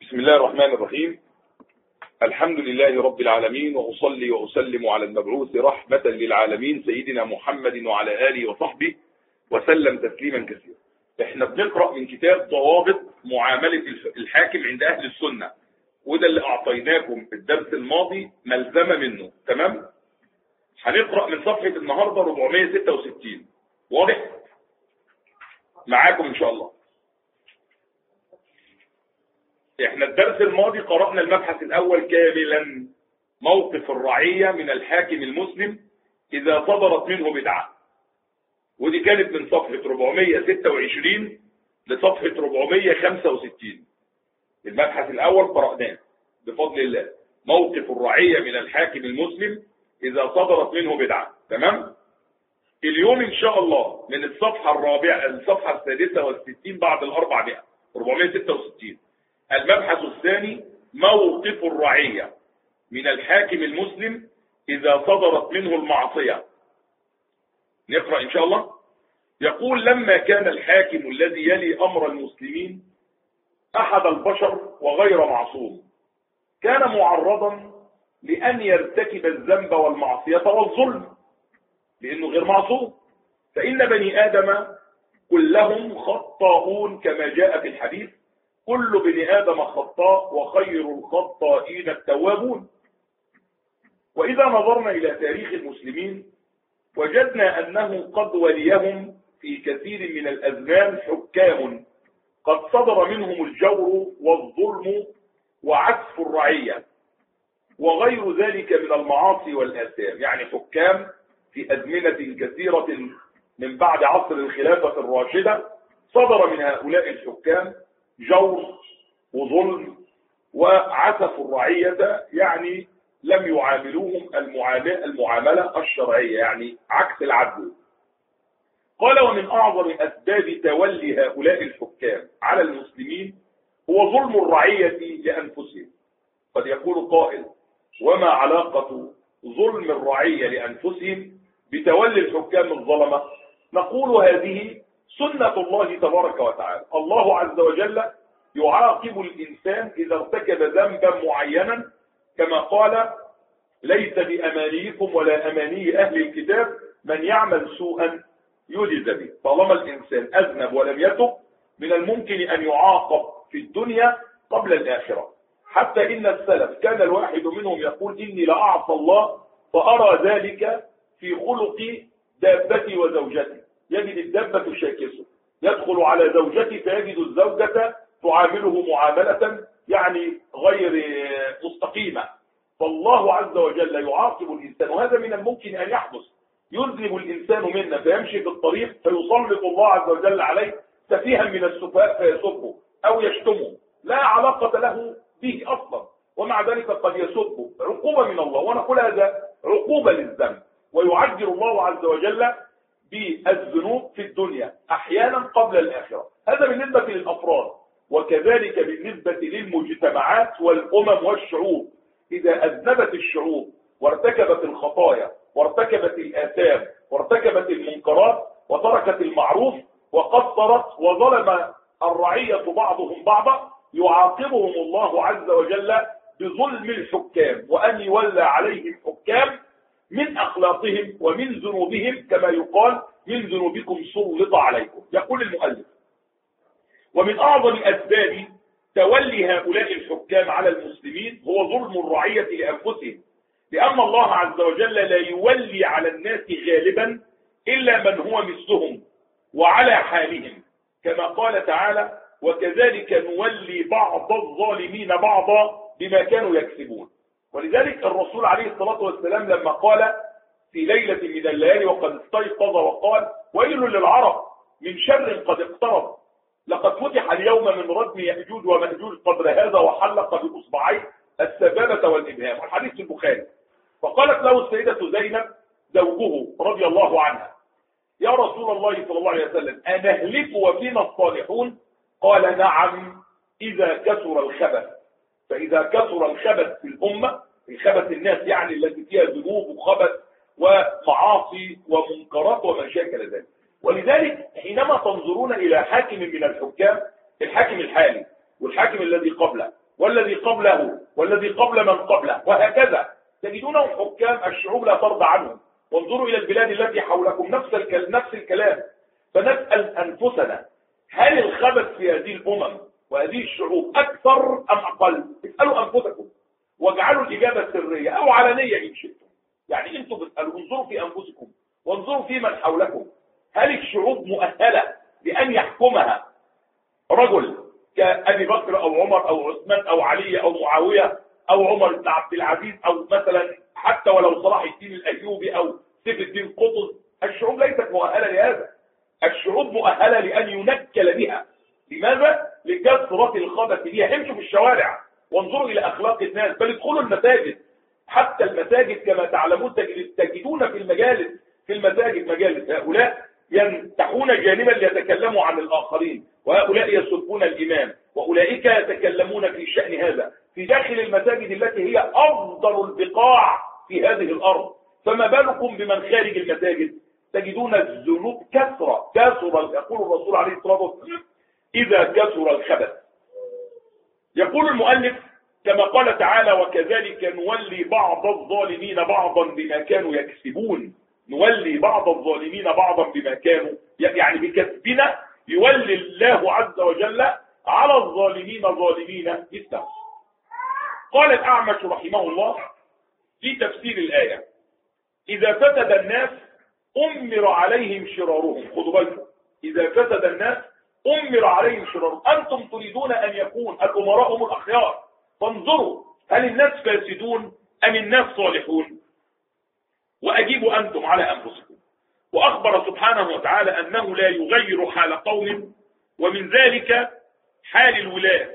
بسم الله الرحمن الرحيم. الحمد لله رب العالمين، وأصلي وأسلم على المبعوث رحمة للعالمين سيدنا محمد وعلى آله وصحبه وسلم تسليما كثيرا. احنا بنقرأ من كتاب ضوابط معاملة الحاكم عند أهل السنة، وده اللي أعطيناكم في الدرس الماضي ملزمة منه. تمام؟ هنقرأ من صفحة النهاردة 466. واضح؟ معاكم إن شاء الله. احنا الدرس الماضي قرأنا المبحث الأول كاملا، موقف الرعية من الحاكم المسلم إذا صدرت منه بدعة، ودي كانت من صفحة 426 لصفحة 465. المبحث الأول قرأناه بفضل الله، موقف الرعية من الحاكم المسلم إذا صدرت منه بدعة. تمام؟ اليوم إن شاء الله من الصفحة الرابعة، الصفحة السادسة والستين بعد 400، 466. المبحث الثاني موقف الرعية من الحاكم المسلم إذا صدرت منه المعصية. نقرأ إن شاء الله. يقول: لما كان الحاكم الذي يلي أمر المسلمين أحد البشر وغير معصوم، كان معرضا لأن يرتكب الذنب والمعصية والظلم، لأنه غير معصوم. فإن بني آدم كلهم خطاؤون كما جاء في الحديث: كل بني آدم خطاء وخير الخطائين التوابون. وإذا نظرنا إلى تاريخ المسلمين وجدنا أنه قد وليهم في كثير من الأزمان حكام قد صدر منهم الجور والظلم وعسف الرعية وغير ذلك من المعاصي والآثام. يعني حكام في أزمنة كثيرة من بعد عصر الخلافة الراشدة صدر من هؤلاء الحكام جور وظلم وعسف الرعية، يعني لم يعاملوهم المعاملة الشرعية، يعني عكس العدل. قال: ومن أعظم أسباب تولي هؤلاء الحكام على المسلمين هو ظلم الرعية لأنفسهم. قد يقول قائل: وما علاقة ظلم الرعية لأنفسهم بتولي الحكام الظلمة؟ نقول: هذه سنة الله تبارك وتعالى. الله عز وجل يعاقب الإنسان إذا ارتكب ذنبا معينا، كما قال: ليس بأمانيكم ولا أماني أهل الكتاب من يعمل سوءا يجز به. طالما الإنسان أذنب ولم يتب من الممكن أن يعاقب في الدنيا قبل الآخرة. حتى إن السلف كان الواحد منهم يقول: إني لأعصى الله فأرى ذلك في خلق دابتي وزوجتي. يجد الدابة شاكسه، يدخل على زوجتي فيجد الزوجة تعامله معاملة يعني غير مستقيمة. فالله عز وجل يعاقب الإنسان، وهذا من الممكن أن يحدث. يذنب الإنسان منا فيمشي في الطريق فيسلط الله عز وجل عليه سفيها من السفهاء فيسبه أو يشتمه، لا علاقة له به أصلا، ومع ذلك قد يسبه عقوبة من الله. ونقول هذا عقوبة للذنب، ويعجل الله عز وجل بالذنوب في الدنيا أحيانا قبل الآخرة. هذا بالنسبة للأفراد، وكذلك بالنسبة للمجتمعات والأمم والشعوب. إذا أذنبت الشعوب وارتكبت الخطايا وارتكبت الآثام وارتكبت المنكرات وتركت المعروف وقصرت وظلم الرعية بعضهم بعضا، يعاقبهم الله عز وجل بظلم الحكام، وأن يولى عليهم حكام من أخلاقهم ومن ذنوبهم، كما يقال: من ذنوبكم سلط عليكم. يقول المؤلف: ومن أعظم أسباب تولي هؤلاء الحكام على المسلمين هو ظلم الرعية لأنفسهم، لأن الله عز وجل لا يولي على الناس غالبا إلا من هو مثلهم وعلى حالهم، كما قال تعالى: وكذلك نولي بعض الظالمين بعضا بما كانوا يكسبون. ولذلك الرسول عليه الصلاة والسلام لما قال في ليلة من الليالي وقد استيقظ وقال: ويل للعرب من شر قد اقترب، لقد فتح اليوم من ردم يأجوج ومأجوج قدر هذا وحلق بإصبعيه السبابة والإبهام. والحديث في البخاري. فقالت له السيدة زينب زوجه رضي الله عنها: يا رسول الله صلى الله عليه وسلم، أنهلك وفينا الصالحون؟ قال: نعم، إذا كثر الخبث. فإذا كثر الخبث في الأمة، الخبث الناس يعني التي فيها ذنوب وخبث ومعاصي ومنكرات وما شاكل ذلك. ولذلك حينما تنظرون إلى حاكم من الحكام، الحاكم الحالي والحاكم الذي قبله والذي قبله والذي قبل من قبله، وهكذا تجدونهم حكام الشعوب لا ترضى عنهم. وانظروا إلى البلاد التي حولكم نفس الكلام. فنسأل أنفسنا، هل الخبث في هذه الأمم وهذه الشعوب أكثر أم أقل؟ اسألوا أنفسكم واجعلوا الإجابة سرية أو علنية إن شئتم. يعني أنتم بتسألوا، انظروا في أنفسكم وانظروا في من حولكم. هل الشعوب مؤهلة بأن يحكمها رجل كأبي بكر أو عمر أو عثمان أو علي أو معاوية أو عمر بن عبد العزيز أو مثلا حتى ولو صلاح الدين الأيوبي أو سيف الدين قطز؟ الشعوب ليست مؤهلة لهذا. الشعوب مؤهلة لأن ينكل بها. لماذا؟ لكثرة الخبث بها. امشوا في الشوارع وانظروا إلى أخلاق الناس، بل ادخلوا المساجد. حتى المساجد كما تعلمون تجدون في المساجد مجالس هؤلاء ينتحون جانبا ليتكلموا عن الآخرين، وهؤلاء يسبون الإمام، وأولئك يتكلمون في شأن هذا في داخل المساجد التي هي أفضل البقاع في هذه الأرض. فما بالكم بمن خارج المساجد؟ تجدون الذنوب كثرة. يقول الرسول عليه الصلاة والسلام إذا كثر الخبث. يقول المؤلف كما قال تعالى: وكذلك نولي بعض الظالمين بعضا بما كانوا يكسبون. نولي بعض الظالمين بعضا بما كانوا، يعني بكسبنا يولي الله عز وجل على الظالمين ظالمين مثله. قال الأعمش رحمه الله في تفسير الآية: إذا فسد الناس أمر عليهم شرارهم. خذوا بالكم، إذا فسد الناس أمر عليهم شرارهم. أنتم تريدون أن يكون الأمراء هم الأخيار، فانظروا هل الناس فاسدون أم الناس صالحون؟ وأجيبوا أنتم على أنفسكم. وأخبر سبحانه وتعالى أنه لا يغير حال قوم، ومن ذلك حال الولاة،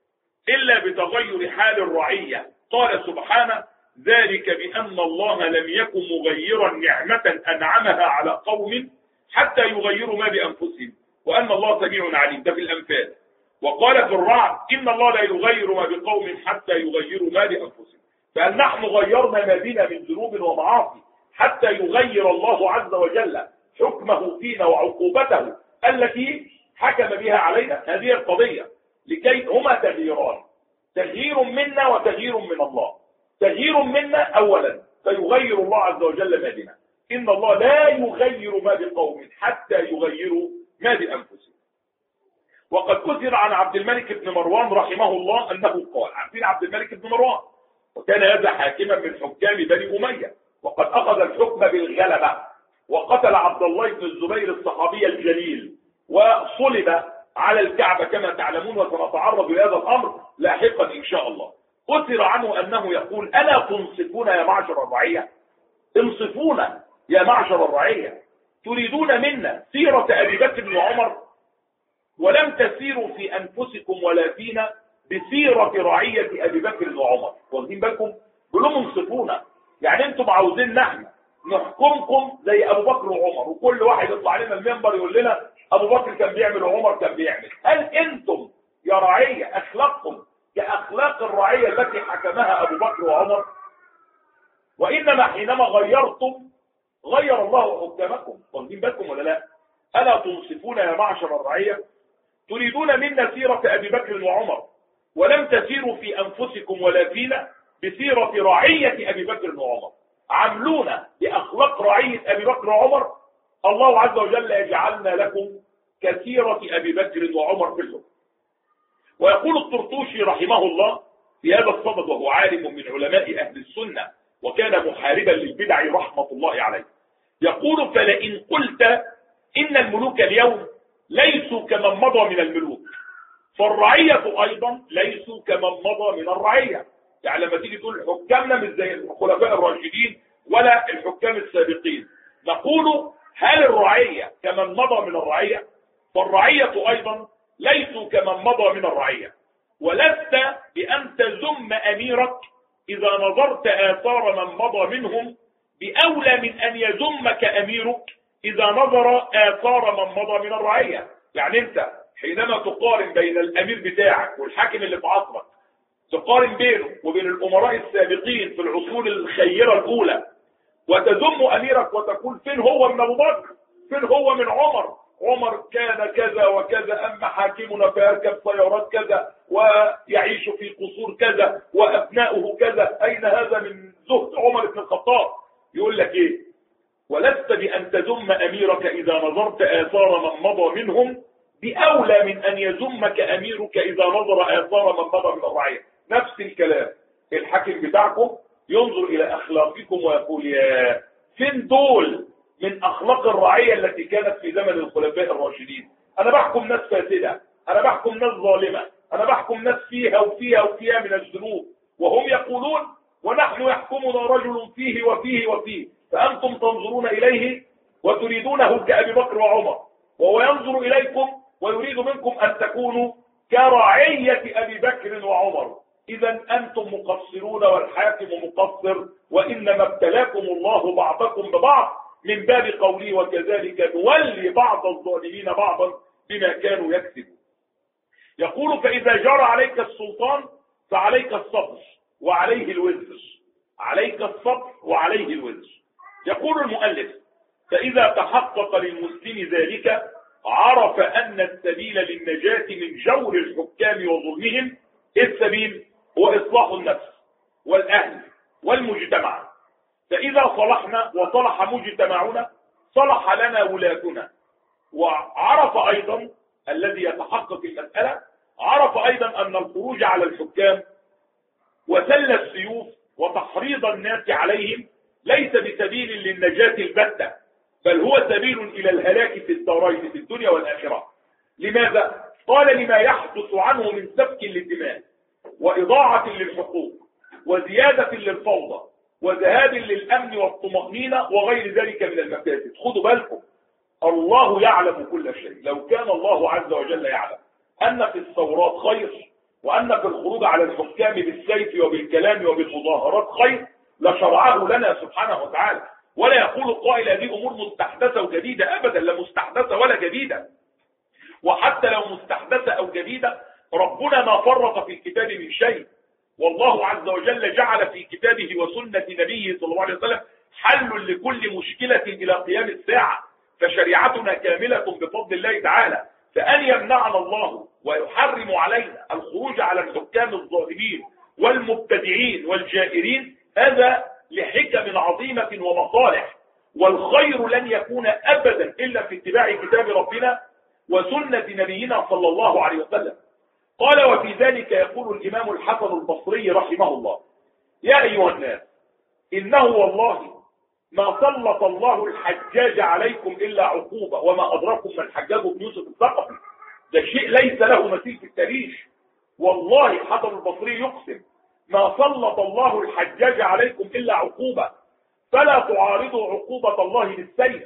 إلا بتغير حال الرعية. قال سبحانه: ذلك بأن الله لم يكن مغيرا نعمة أنعمها على قوم حتى يغيروا ما بأنفسهم وأن الله سميع عليم. ده في الأنفال. وقال في الرعد: إن الله لا يغير ما بقوم حتى يغيروا ما بأنفسهم. فهل نحن غيرنا ما بنا من ذنوب ومعاصي حتى يغير الله عز وجل حكمه فينا وعقوبته التي حكم بها علينا؟ هذه القضية. لكي هما تغييران، تغيير منا وتغيير من الله. تغيير منا أولا فيغير الله عز وجل ما بنا. إن الله لا يغير ما بقوم حتى يغيروا ما بأنفسهم. وقد كثر عن عبد الملك بن مروان رحمه الله أنه قال: عارفين عبد الملك بن مروان؟ وكان هذا حاكما من حكام بني أمية، وقد أخذ الحكم بالغلبة، وقتل عبد الله بن الزبير الصحابي الجليل، وصلب على الكعبة كما تعلمون، وسنتعرض لهذا الأمر لاحقا إن شاء الله. كثر عنه أنه يقول: ألا تنصفون يا معشر الرعية؟ انصفونا يا معشر الرعية. تريدون منا سيرة أبي بكر وعمر ولم تسيروا في أنفسكم ولا فينا بسيرة رعية أبي بكر وعمر. واخدين بالكم؟ بلوم انصفونا، يعني انتم عاوزين نحن نحكمكم زي أبو بكر وعمر، وكل واحد يطلع لنا المنبر يقول لنا أبو بكر كان بيعمل وعمر كان بيعمل. هل انتم يا رعية أخلاقكم كأخلاق الرعية التي حكمها أبو بكر وعمر؟ وإنما حينما غيرتم غير الله حكامكم. واخدين بالكم ولا لا؟ ألا تنصفون يا معشر الرعية؟ تريدون منا سيرة أبي بكر وعمر ولم تسيروا في أنفسكم ولا فينا بسيرة رعية أبي بكر وعمر. عملونا بأخلاق رعية أبي بكر وعمر، الله عز وجل يجعلنا لكم كسيرة أبي بكر وعمر في الحكم. ويقول الطرطوشي رحمه الله في هذا الصدد، وهو عالم من علماء أهل السنة وكان محاربا للبدع رحمة الله عليه، يقول: فلئن قلت إن الملوك اليوم ليسوا كمن مضى من الملوك، فالرعية أيضا ليسوا كمن مضى من الرعية. يعني لما تيجي تقول حكامنا مش زي الخلفاء الراشدين ولا الحكام السابقين، نقول: هل الرعية كمن مضى من الرعية؟ فالرعية أيضا ليسوا كمن مضى من الرعية. ولست بأن تذم أميرك إذا نظرت آثار من مضى منهم بأولى من أن يذمك أميرك إذا نظر آثار من مضى من الرعية. يعني أنت حينما تقارن بين الأمير بتاعك والحاكم اللي في عصرك، تقارن بينه وبين الأمراء السابقين في العصور الخيرة الأولى، وتذم أميرك وتقول: فين هو من أبو بكر؟ فين هو من عمر؟ عمر كان كذا وكذا، أما حاكمنا فيركب سيارات كذا ويعيش في قصور كذا وأبناؤه كذا. أين هذا من زهد عمر بن الخطاب؟ يقول لك إيه؟ ولست بأن تذم أميرك إذا نظرت آثار من مضى منهم بأولى من أن يذمك أميرك إذا نظر آثار من مضى من الرعية. نفس الكلام. الحاكم بتاعكم ينظر إلى أخلاقكم ويقول يا فين دول من أخلاق الرعية التي كانت في زمن الخلفاء الراشدين؟ أنا بحكم ناس فاسدة، أنا بحكم ناس ظالمة، أنا بحكم ناس فيها وفيها وفيها من الذنوب، وهم يقولون ونحن يحكمنا رجل فيه وفيه وفيه، فأنتم تنظرون إليه وتريدونه كأبي بكر وعمر، وهو ينظر إليكم ويريد منكم أن تكونوا كرعية أبي بكر وعمر. إذا أنتم مقصرون والحاكم مقصر، وإنما ابتلاكم الله بعضكم ببعض من باب قوله وكذلك نولي بعض الظالمين بعضا بما كانوا يكسبون. يقول فإذا جرى عليك السلطان فعليك الصبر وعليه الوزر. عليك الصبر وعليه الوزر. يقول المؤلف فإذا تحقق للمسلم ذلك عرف أن السبيل للنجاة من جور الحكام وظلمهم. السبيل هو إصلاح النفس والأهل والمجتمع، فإذا صلحنا وصلح مجتمعنا صلح لنا ولاتنا. وعرف أيضا الذي يتحقق المسألة، عرف أيضا أن الخروج على الحكام وسل السيوف وتحريض الناس عليهم ليس بسبيل للنجاة البتة، بل هو سبيل إلى الهلاك في الدارين في الدنيا والآخرة. لماذا؟ قال لما يحدث عنه من سفك للدماء وإضاعة للحقوق وزيادة للفوضى وذهاب للأمن والطمأنينة وغير ذلك من المفاسد. خدوا بالكم، الله يعلم كل شيء. لو كان الله عز وجل يعلم أن في الثورات خير، وأن في الخروج على الحكام بالسيف وبالكلام وبالمظاهرات خير، لشرعه لنا سبحانه وتعالى. ولا يقول القائل هذه أمور مستحدثة وجديدة، أبدا، لا مستحدثة ولا جديدة. وحتى لو مستحدثة أو جديدة ربنا ما فرط في الكتاب من شيء، والله عز وجل جعل في كتابه وسنة نبيه صلى الله عليه وسلم حل لكل مشكلة إلى قيام الساعة. فشريعتنا كاملة بفضل الله تعالى. فأن يمنعنا الله ويحرم علينا الخروج على الحكام الظالمين والمبتدعين والجائرين هذا لحكم عظيمة ومصالح، والخير لن يكون أبدا إلا في اتباع كتاب ربنا وسنة نبينا صلى الله عليه وسلم. قال وفي ذلك يقول الإمام الحسن البصري رحمه الله يا أيها الناس إنه والله ما سلط الله الحجاج عليكم إلا عقوبة، وما أدراكم من الحجاج بن يوسف الثقفي، ده شيء ليس له مثيل في التاريخ. والله حسن البصري يقسم ما سلط الله الحجاج عليكم إلا عقوبة، فلا تعارضوا عقوبة الله بالسيف،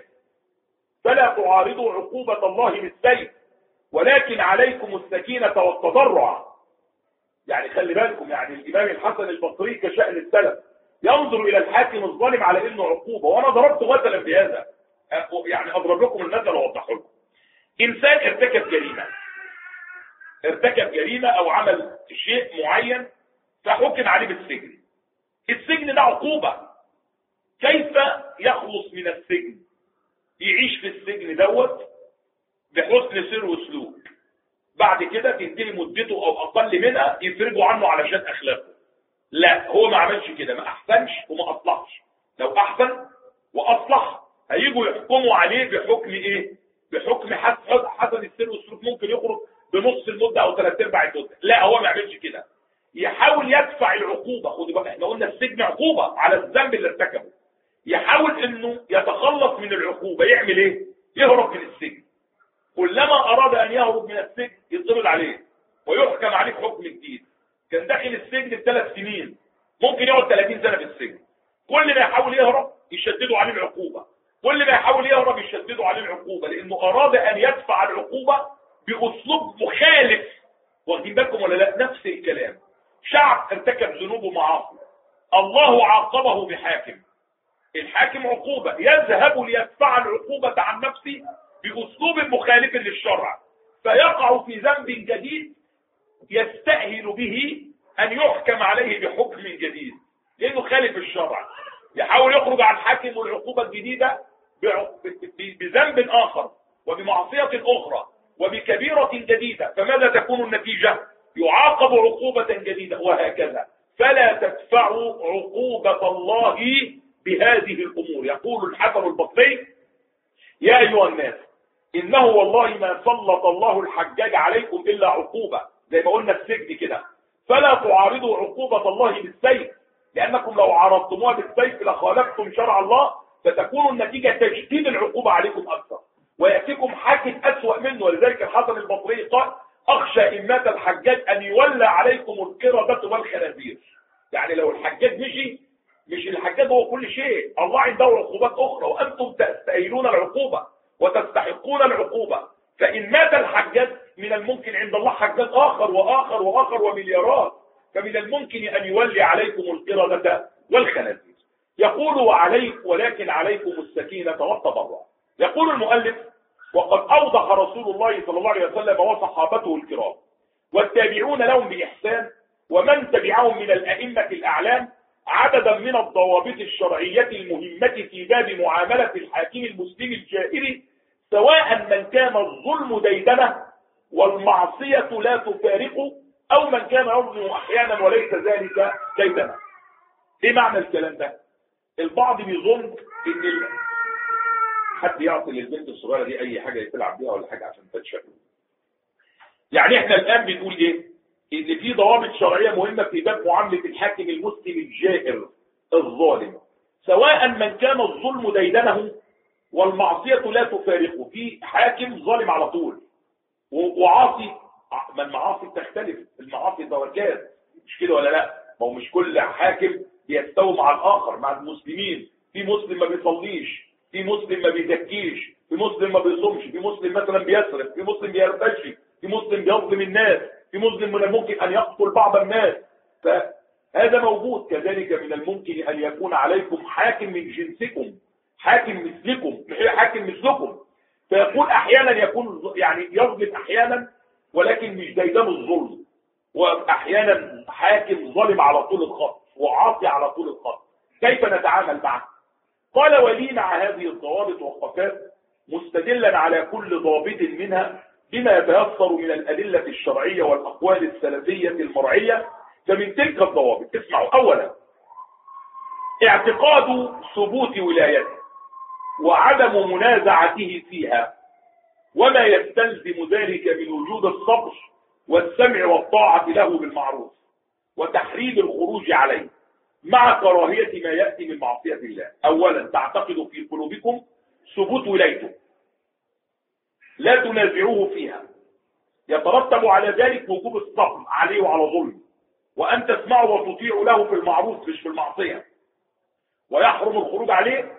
فلا تعارضوا عقوبة الله بالسيف، ولكن عليكم السكينة والتضرع. يعني خلي بالكم، يعني الإمام الحسن البصري كشأن السلف ينظر إلى الحاكم الظالم على إنه عقوبة. وأنا ضربت مثلا بهذا، يعني أضرب لكم المثل وأوضحه لكم. إنسان ارتكب جريمة أو عمل شيء معين فحكم عليه بالسجن. السجن ده عقوبة. كيف يخلص من السجن؟ يعيش في السجن دوت بحسن سير وسلوك، بعد كده تنتهي مدته أو أقل منها يفرجوا عنه علشان أخلاقه. لا، هو ما عملش كده، ما أحسنش وما أصلحش. لو أحسن وأصلح هيجوا يحكموا عليه بحكم إيه؟ بحكم حسن السير والسلوك، ممكن يخرج بنص المدة أو 3/4 المدة. لا، هو ما عملش كده، يحاول يدفع العقوبة. خدوا بالك، احنا قلنا السجن عقوبة على الذنب اللي ارتكبه. يحاول انه يتخلص من العقوبة. يعمل ايه؟ يهرب من السجن. كلما اراد ان يهرب من السجن يطرد عليه ويحكم عليه بحكم جديد. كان داخل السجن ب3 سنين، ممكن يقعد 30 سنة في السجن. كل ما يحاول يهرب يشددوا عليه العقوبة، كل ما يحاول يهرب يشددوا عليه العقوبة، لانه اراد ان يدفع العقوبة باسلوب مخالف. واخدين بالكم ولا لا؟ نفس الكلام. شعب ارتكب ذنوب ومعاصي، الله عاقبه بحاكم. الحاكم عقوبة، يذهب ليدفع العقوبة عن نفسه بأسلوب مخالف للشرع، فيقع في ذنب جديد يستأهل به أن يحكم عليه بحكم جديد لأنه خالف الشرع. يحاول يخرج عن الحاكم والعقوبة الجديدة بذنب آخر، وبمعصية أخرى وبكبيرة جديدة، فماذا تكون النتيجة؟ يعاقب عقوبة جديدة، وهكذا. فلا تدفعوا عقوبة الله بهذه الأمور. يقول الحسن البصري: يا أيها الناس، إنه والله ما سلط الله الحجاج عليكم إلا عقوبة، زي ما قلنا السجن كده. فلا تعارضوا عقوبة الله بالسيف، لأنكم لو عارضتموها بالسيف لخالفتم شرع الله، فتكون النتيجة تشديد العقوبة عليكم أكثر، ويأتيكم حاكم أسوأ منه. ولذلك الحسن البصري قال: أخشى إن مات الحجاج أن يولى عليكم القردة والخنازير. يعني لو الحجاج مش الحجاج هو كل شيء، الله عنده عقوبات أخرى، وأنتم تستأهلون العقوبة وتستحقون العقوبة. فإن مات الحجاج من الممكن عند الله حجاج آخر وآخر وآخر ومليارات، فمن الممكن أن يولي عليكم القردة والخنازير. يقول: ولكن عليكم السكينة والتضرع. يقول المؤلف: وقد أوضح رسول الله صلى الله عليه وسلم وصحابته الكرام والتابعون لهم بإحسان ومن تبعهم من الأئمة الأعلام عددا من الضوابط الشرعية المهمة في باب معاملة الحاكم المسلم الجائر، سواء من كان الظلم ديدنه والمعصية لا تفارقه، أو من كان يظلم أحيانا وليس ذلك ديدنه. إيه معنى الكلام ده؟ البعض بيظن إن حد يعطي للبنت الصغيرة دي أي حاجة تلعب بيها ولا حاجة عشان تتشكل. يعني إحنا الآن بنقول إيه؟ إن في ضوابط شرعية مهمة في باب معاملة الحاكم المسلم الجائر الظالم، سواء من كان الظلم ديدنه والمعصية لا تفارقه. في حاكم ظالم على طول وعاصي، ما المعاصي بتختلف، المعاصي درجات، مش كده ولا لا؟ ما هو مش كل حاكم بيستوي مع الآخر. مع المسلمين في مسلم ما بيصليش، في مسلم ما بيزكيش، في مسلم ما بيصومش، في مسلم مثلا بيسرق، في مسلم بيرتشي، في مسلم بيظلم الناس، في مسلم من الممكن أن يقتل بعض الناس. فهذا موجود. كذلك من الممكن أن يكون عليكم حاكم من جنسكم، حاكم مثلكم، حاكم مثلكم، فيقول أحيانا يكون يعني يظلم أحيانا ولكن مش ديدان الظلم، وأحيانا حاكم ظلم على طول الخط وعاصي على طول الخط. كيف نتعامل معه؟ قال: ولي مع هذه الضوابط وقفات مستدلا على كل ضابط منها بما يتيسر من الأدلة الشرعية والأقوال السلفية المرعية. فمن تلك الضوابط اسمعوا: أولا، اعتقاد ثبوت ولايته وعدم منازعته فيها، وما يستلزم ذلك من وجود الصبر والسمع والطاعة له بالمعروف وتحريم الخروج عليه مع كراهية ما يأتي من معصية الله. أولا، تعتقد في قلوبكم ثبوت ولايته، لا تنازعوه فيها، يترتب على ذلك وجوب الصبر عليه وعلى ظلم، وأن تسمعوا وتطيعوا له في المعروف مش في المعصية، ويحرم الخروج عليه،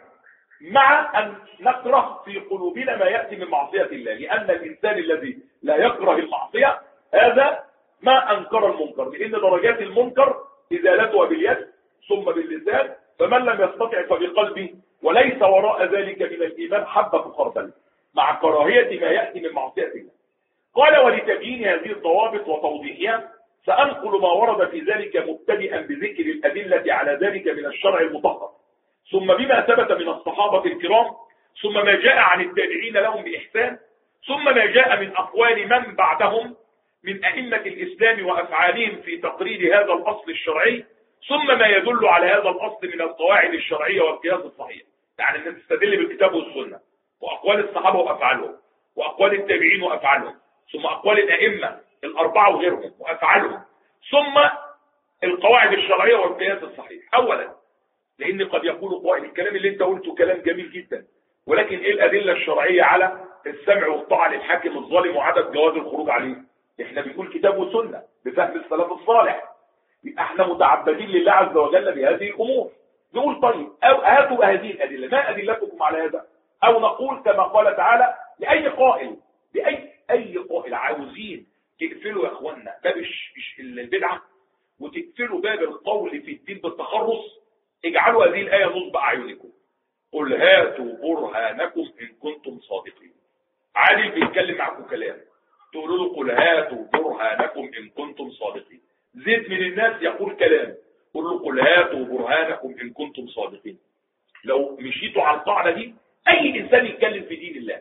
مع أن نكره في قلوبنا ما يأتي من معصية الله، لأن الإنسان الذي لا يكره المعصية هذا ما أنكر المنكر، لأن درجات المنكر إزالتها باليد ثم باللسان، فمن لم يستطع فبقلبه، وليس وراء ذلك من الإيمان حبة خردل، مع كراهية ما يأتي من معصية الله. قال: ولتبيين هذه الضوابط وتوضيحها سأنقل ما ورد في ذلك مبتدئا بذكر الأدلة على ذلك من الشرع المطهر، ثم بما ثبت من الصحابة الكرام، ثم ما جاء عن التابعين لهم بإحسان، ثم ما جاء من أقوال من بعدهم من أئمة الإسلام وأفعالهم في تقرير هذا الأصل الشرعي، ثم ما يدل على هذا الأصل من القواعد الشرعية والقياس الصحيح. يعني أن تستدل بالكتاب والسنة وأقوال الصحابة وأفعالهم وأقوال التابعين وأفعالهم، ثم أقوال الأئمة الأربعة وغيرهم وأفعالهم، ثم القواعد الشرعية والقياس الصحيح. أولا، لأن قد يقول قائل: الكلام اللي انت قلته كلام جميل جدا، ولكن ايه الأدلة الشرعية على السمع والطاعة للحاكم الظالم وعدم جواز الخروج عليه؟ احنا بنقول كتاب وسنة بفهم السلف الصالح، احنا متعبدين لله عز وجل بهذه الأمور. نقول: طيب، أو هاتوا هذه الأدلة، ما أدلتكم على هذا؟ أو نقول كما قال تعالى لأي قائل، بأي قائل عاوزين تقفلوا يا اخوانا باب البدعة وتقفلوا باب القول في الدين بالتخرص، اجعلوا هذه الآية نصب أعينكم: قل هاتوا برهانكم إن كنتم صادقين. عادل بيتكلم معكم كلام، تقولوا له: قل هاتوا برهانكم إن كنتم صادقين. زيد من الناس يقول كلام، قل له: قل هاتوا برهانكم إن كنتم صادقين. لو مشيتوا على القاعدة دي، أي إنسان يتكلم في دين الله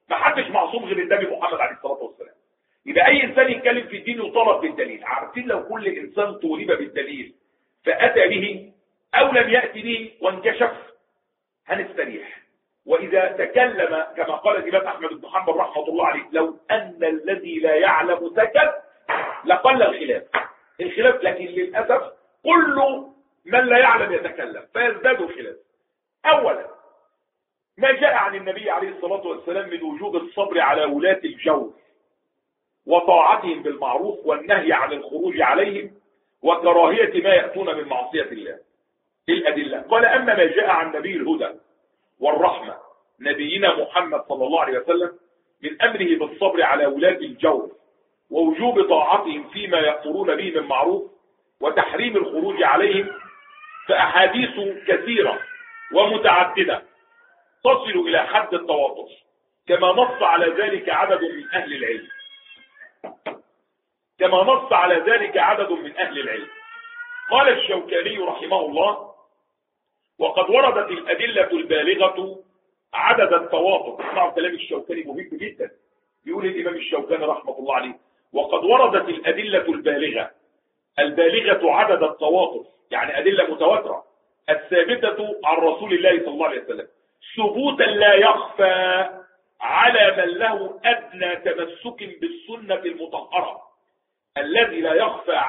ما حدش معصوم غير النبي محمد عليه الصلاه والسلام. يبقى اي انسان يتكلم في الدين يطالب بالدليل. عارفين لو كل انسان طولب بالدليل فاتى به او لم ياتي به وانكشف هنستريح. واذا تكلم كما قال الامام احمد بن حنبل رحمه الله عليه لو ان الذي لا يعلم سكت لقل الخلاف، لكن للاسف كل من لا يعلم يتكلم فيزداد الخلاف. اولا ما جاء عن النبي عليه الصلاه والسلام من وجوب الصبر على ولاة الجور وطاعتهم بالمعروف والنهي عن الخروج عليهم وكراهيه ما ياتون من معصيه الله. الادله قال اما ما جاء عن نبي الهدى والرحمه نبينا محمد صلى الله عليه وسلم من امره بالصبر على ولاة الجور ووجوب طاعتهم فيما يأمرون به من معروف وتحريم الخروج عليهم فأحاديث كثيرة ومتعددة تصل إلى حد التواتر كما نص على ذلك عدد من أهل العلم. قال الشوكاني رحمه الله وقد وردت الأدلة البالغة عدد التواتر. اسمعوا كلام الشوكاني مهم جدا. يقول الإمام الشوكاني رحمه الله عليه وقد وردت الأدلة البالغة عدد التواتر، يعني أدلة متواترة الثابتة عن رسول الله صلى الله عليه وسلم ثبوتا لا يخفى على من له أدنى تمسك بالسنة المطهرة الذي لا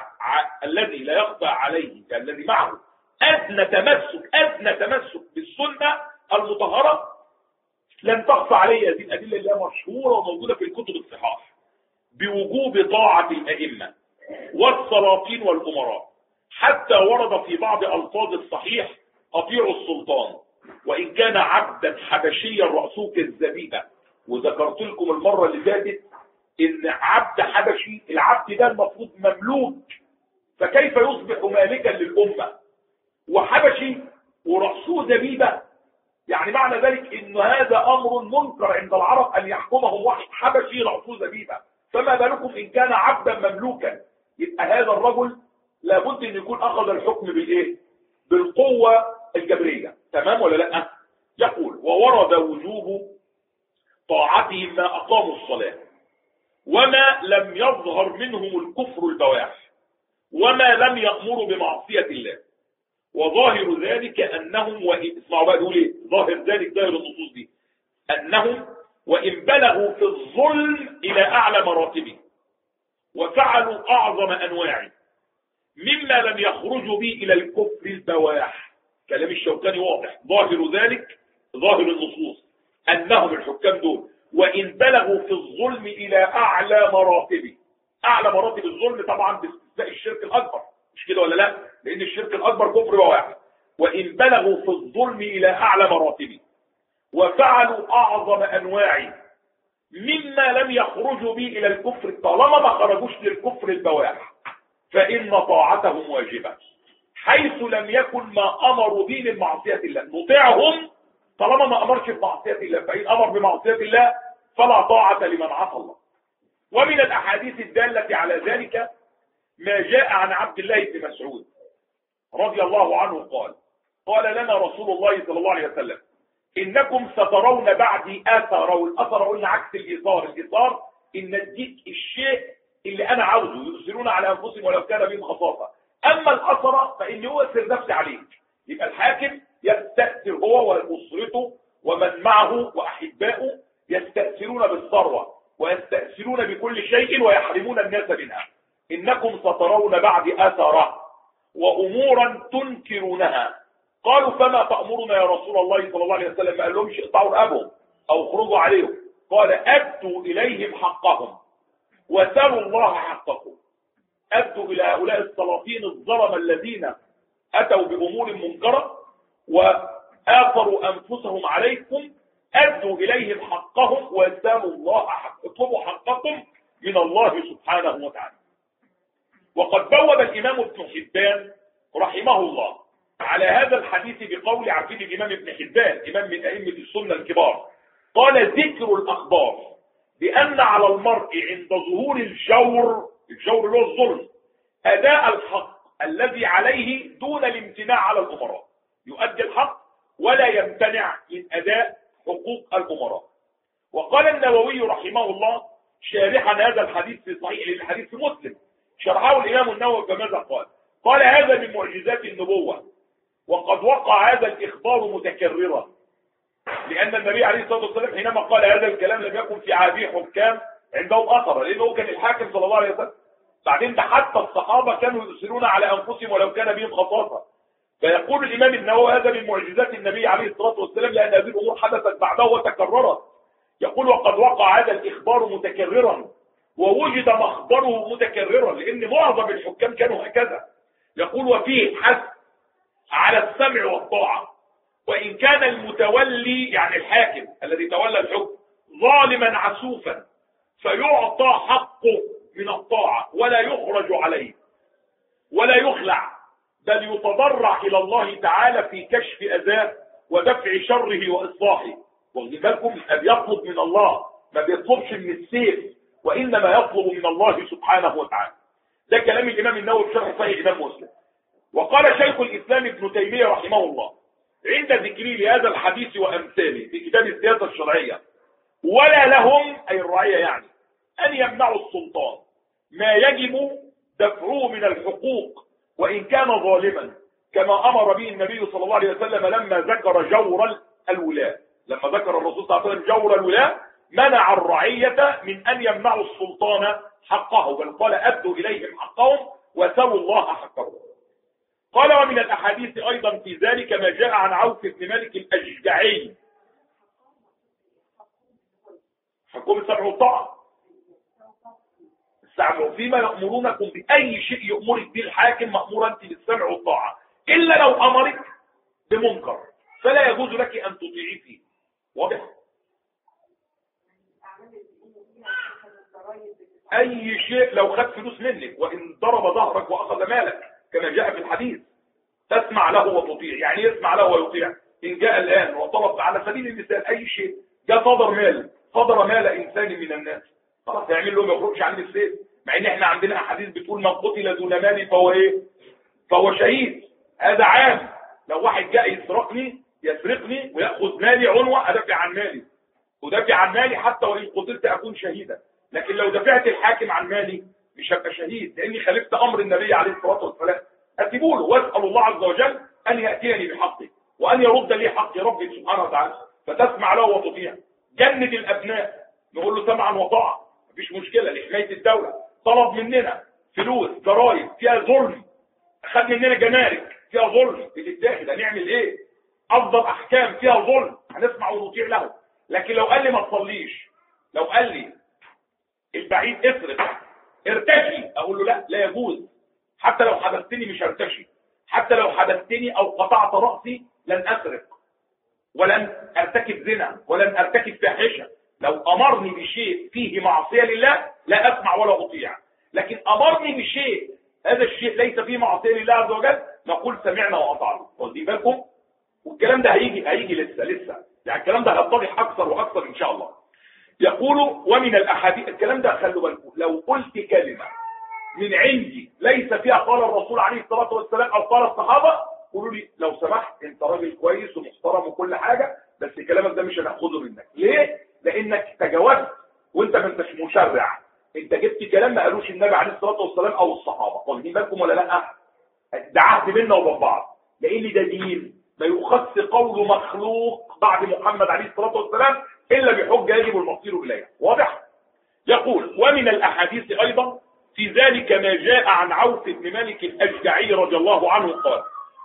يخفى عليه، الذي معه أدنى تمسك بالسنة المطهرة لن تخفى عليه هذه الأدلة اللي هي مشهورة وموجودة في الكتب الصحاح بوجوب طاعة الأئمة والسلاطين والأمراء، حتى ورد في بعض ألفاظ الصحيح أطيعوا السلطان وإن كان عبدا حبشيا رأسه كالزبيبة. وذكرت لكم المرة اللي فاتت إن عبد حبشي العبد ده المفروض مملوك، فكيف يصبح مالكا للأمة وحبشي ورأسه زبيبة؟ يعني معنى ذلك إن هذا أمر منكر عند العرب أن يحكمهم واحد حبشي رأسه زبيبة، فما بالكم إن كان عبدا مملوكا؟ يبقى هذا الرجل لابد أن يكون أخذ الحكم بالإيه؟ بالقوة الجبرية. تمام ولا لا؟ يقول وورد وجوب طاعتهم ما أقاموا الصلاة وما لم يظهر منهم الكفر البواح وما لم يأمروا بمعصية الله، وظاهر ذلك أنهم اسمعوا بقى يقول ايه ظاهر ذلك، ظاهر النصوص دي أنهم وإن بلغوا في الظلم إلى أعلى مراتبه وفعلوا أعظم أنواعه مما لم يخرجوا به إلى الكفر البواح. كلام الشوكاني واضح، ظاهر ذلك ظاهر النصوص أنهم الحكام دول وإن بلغوا في الظلم إلى أعلى مراتبه. أعلى مراتب الظلم طبعا باستثناء الشرك الأكبر، مش كده ولا لا؟ لأن الشرك الأكبر كفر بواح. وإن بلغوا في الظلم إلى أعلى مراتبه وفعلوا أعظم أنواعه مما لم يخرجوا به إلى الكفر، طالما ما خرجوش للكفر البواح فإن طاعتهم واجبة حيث لم يكن ما أمروا به من معصية الله. نطيعهم طالما ما أمرش بمعصية الله، فإن أمر بمعصية الله فلا طاعة لمن عصى الله. ومن الأحاديث الدالة على ذلك ما جاء عن عبد الله بن مسعود رضي الله عنه قال لنا رسول الله صلى الله عليه وسلم إنكم سترون بعدي آثار، والأثر قلنا عكس الإيثار. الإيثار إن اديك الشيء اللي أنا عاوزه، يؤثرون على أنفسهم ولو كان بهم خصاصة. أما الأثر فإن يؤثر نفسه عليك. يبقى الحاكم يستأثر هو وأسرته ومن معه وأحبائه، يستأثرون بالثروة ويستأثرون بكل شيء ويحرمون الناس منها. إنكم سترون بعد آثاره وأمورا تنكرونها. قالوا فما تأمرنا يا رسول الله صلى الله عليه وسلم؟ ما قال لهمش اقطعوا رقابهم أو اخرجوا عليهم، قال أدوا إليهم حقهم وسلوا الله حقكم. أدوا إلى هؤلاء السلاطين الظلم الذين أتوا بأمور منكرة وآثروا أنفسهم عليكم، أدوا إليهم حقهم وسلوا الله حقكم، اطلبوا حقكم من الله سبحانه وتعالى. وقد بوب الإمام ابن حبان رحمه الله على هذا الحديث بقول، عارفين الإمام ابن حبان إمام من أئمة السنة الكبار، قال ذكر الأخبار بأن على المرء عند ظهور الجور اللي هو الظلم أداء الحق الذي عليه دون الامتناع على الأمراء، يؤدي الحق ولا يمتنع من أداء حقوق الأمراء. وقال النووي رحمه الله شارحا هذا الحديث في صحيح الحديث في مسلم، شرحه الإمام النووي فماذا قال؟ قال هذا من معجزات النبوة، وقد وقع هذا الإخبار متكررا، لأن النبي عليه الصلاة والسلام حينما قال هذا الكلام لم يكن في عهده حكام عندهم أثر، لأنه كان الحاكم صلى الله عليه وسلم. بعدين ده حتى الصحابة كانوا يؤثرون على أنفسهم ولو كان بهم خصاصة. فيقول الإمام النووي هذا من معجزات النبي عليه الصلاة والسلام، لأن هذه الأمور حدثت بعده وتكررت. يقول وقد وقع هذا الإخبار متكررا، ووجد مخبره متكررا، لأن معظم الحكام كانوا هكذا. يقول وفيه حث على السمع والطاعة، وإن كان المتولي يعني الحاكم الذي تولى الحكم ظالما عسوفا فيعطى حقه من الطاعة ولا يخرج عليه ولا يخلع، بل يتضرع إلى الله تعالى في كشف أذاه ودفع شره وإصلاحه. واخدين بالكم؟ بيطلب من الله، ما بيطلبش من السيف، وإنما يطلب من الله سبحانه وتعالى. ده كلام الإمام النووي في شرح صحيح الإمام مسلم. وقال شيخ الإسلام ابن تيمية رحمه الله عند ذكره لهذا الحديث وأمثاله في كتاب السياسة الشرعية: ولا لهم أي الرعية يعني أن يمنعوا السلطان ما يجب دفعه من الحقوق وإن كان ظالما، كما أمر به النبي صلى الله عليه وسلم لما ذكر جور الولاة. لما ذكر الرسول صلى الله عليه وسلم جور الولاة منع الرعية من أن يمنعوا السلطان حقه، بل قال أدوا إليهم حقهم وسلوا الله حقهم. قال ومن الأحاديث أيضا في ذلك ما جاء عن عوف بن مالك الأشجعي. حكم السمع والطاعة، السمع فيما يأمرونكم بأي شيء يأمرك به الحاكم مأمورا أنت بالسمع والطاعة، إلا لو أمرك بمنكر فلا يجوز لك أن تطيعي فيه. واضح؟ أي شيء لو خد فلوس منك وإن ضرب ظهرك وأخذ مالك كما جاء في الحديث تسمع له وتطيع. يعني يسمع له ويطيع. إن جاء الآن وطلب على سبيل المثال أي شيء، جاء صدر مال إنسان من الناس، خلاص يعمل له ما يخرجش عن السيف، مع إن إحنا عندنا أحاديث بتقول من قتل دون مالي فهو إيه؟ فهو شهيد. هذا عام. لو واحد جاء يسرقني ويأخذ مالي عنوة أدافع عن مالي، ودافع عن مالي حتى وإن قتلت أكون شهيدا. لكن لو دفعت الحاكم عن مالي مش هبقى شهيد، لأني خالفت أمر النبي عليه الصلاة والسلام. أسيبوا له وأسأل الله عز وجل أن يأتيني بحقي وأن يرد لي حقي ربي سبحانه وتعالى. فتسمع له وتطيع. جند الأبناء نقول له سمعا وطاعة، مفيش مشكلة لحماية الدولة. طلب مننا فلوس ضرائب فيها ظلم، أخذ مننا جمارك فيها ظلم، بتتاخد هنعمل إيه؟ أفضل أحكام فيها ظلم هنسمع ونطيع له. لكن لو قال لي ما تصليش، لو قال لي البعيد اصرف ارتشي، اقول له لا، لا يجوز. حتى لو حدثتني مش هرتشي، حتى لو حدثتني او قطعت رأسي لن اسرق ولن ارتكب زنا ولن ارتكب فاحشة. لو امرني بشيء فيه معصية لله لا اسمع ولا اطيع. لكن امرني بشيء هذا الشيء ليس فيه معصية لله عز وجل نقول سمعنا واطعنا. واخدين بالكم؟ والكلام ده هيجي لسه يعني الكلام ده هيتضح اكثر واكثر ان شاء الله. يقول ومن الأحاديث، الكلام ده خلوا بالكم، لو قلت كلمة من عندي ليس فيها قال الرسول عليه الصلاة والسلام أو قال الصحابة، قولوا لي لو سمحت أنت راجل كويس ومحترم وكل حاجة، بس كلامك ده مش هناخده منك. ليه؟ لأنك تجاوزت وأنت ما انتش مشرع، أنت جبت كلام ما قالوش النبي عليه الصلاة والسلام أو الصحابة. واخدين بالكم ولا لا؟ ده عهد بيننا وبين بعض، لأن ده دين ما يؤخذ قول مخلوق بعد محمد عليه الصلاة والسلام إلا بحجة يجب المصير إليها. واضح؟ يقول ومن الأحاديث أيضا في ذلك ما جاء عن عوف بن مالك الأشجعي رضي الله عنه قال: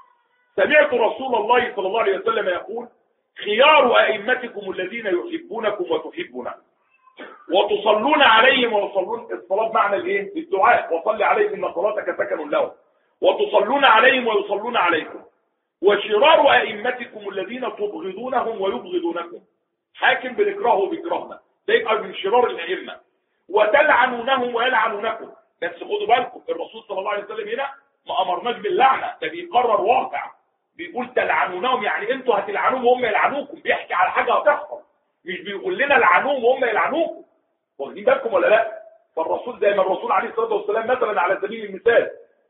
سمعت رسول الله صلى الله عليه وسلم يقول: خيار أئمتكم الذين يحبونكم وتحبونه وتصلون عليهم ويصلون. الصلاة معنى الايه؟ الدعاء، وصل عليهم ان صلاتك سكن لهم، وتصلون عليهم ويصلون عليكم. وشرار أئمتكم الذين تبغضونهم ويبغضونكم. حاكم بنكرهه وبيكرهنا، ده يبقى من شرار الأئمة. وتلعنونهم ويلعنونكم. بس خدوا بالكم الرسول صلى الله عليه وسلم هنا ما امرناش باللعنه، ده بيقرر واقع، بيقول تلعنونهم يعني انتوا هتلعنوهم وهم يلعنوكم، بيحكي على حاجه هتحصل، مش بيقول لنا لعنوهم وهم يلعنوكم. واخدين بالكم ولا لا؟ فالرسول زي ما الرسول عليه الصلاه والسلام مثلا على سبيل المثال،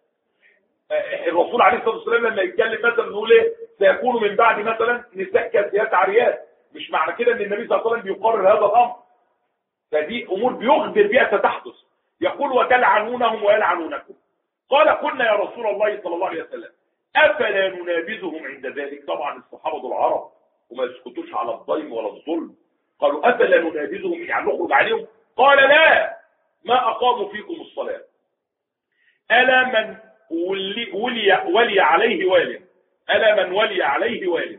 الرسول عليه الصلاه والسلام لما يتكلم مثلا يقول ايه؟ سيكون من بعد مثلا نساء كاسيات عاريات، مش معنى كده ان النبي صلى الله عليه وسلم بيقرر هذا الامر. فدي امور بيخبر بها ستحدث. يقول وتلعنونهم ويلعنونكم. قال قلنا يا رسول الله صلى الله عليه وسلم افلا ننابذهم عند ذلك؟ طبعا الصحابه دول عرب وما يسكتوش على الظلم ولا الظلم. قالوا افلا ننابذهم يعني نخرج عليهم؟ قال لا، ما اقاموا فيكم الصلاه. الا من ولي عليه وال، الا من ولي عليه وال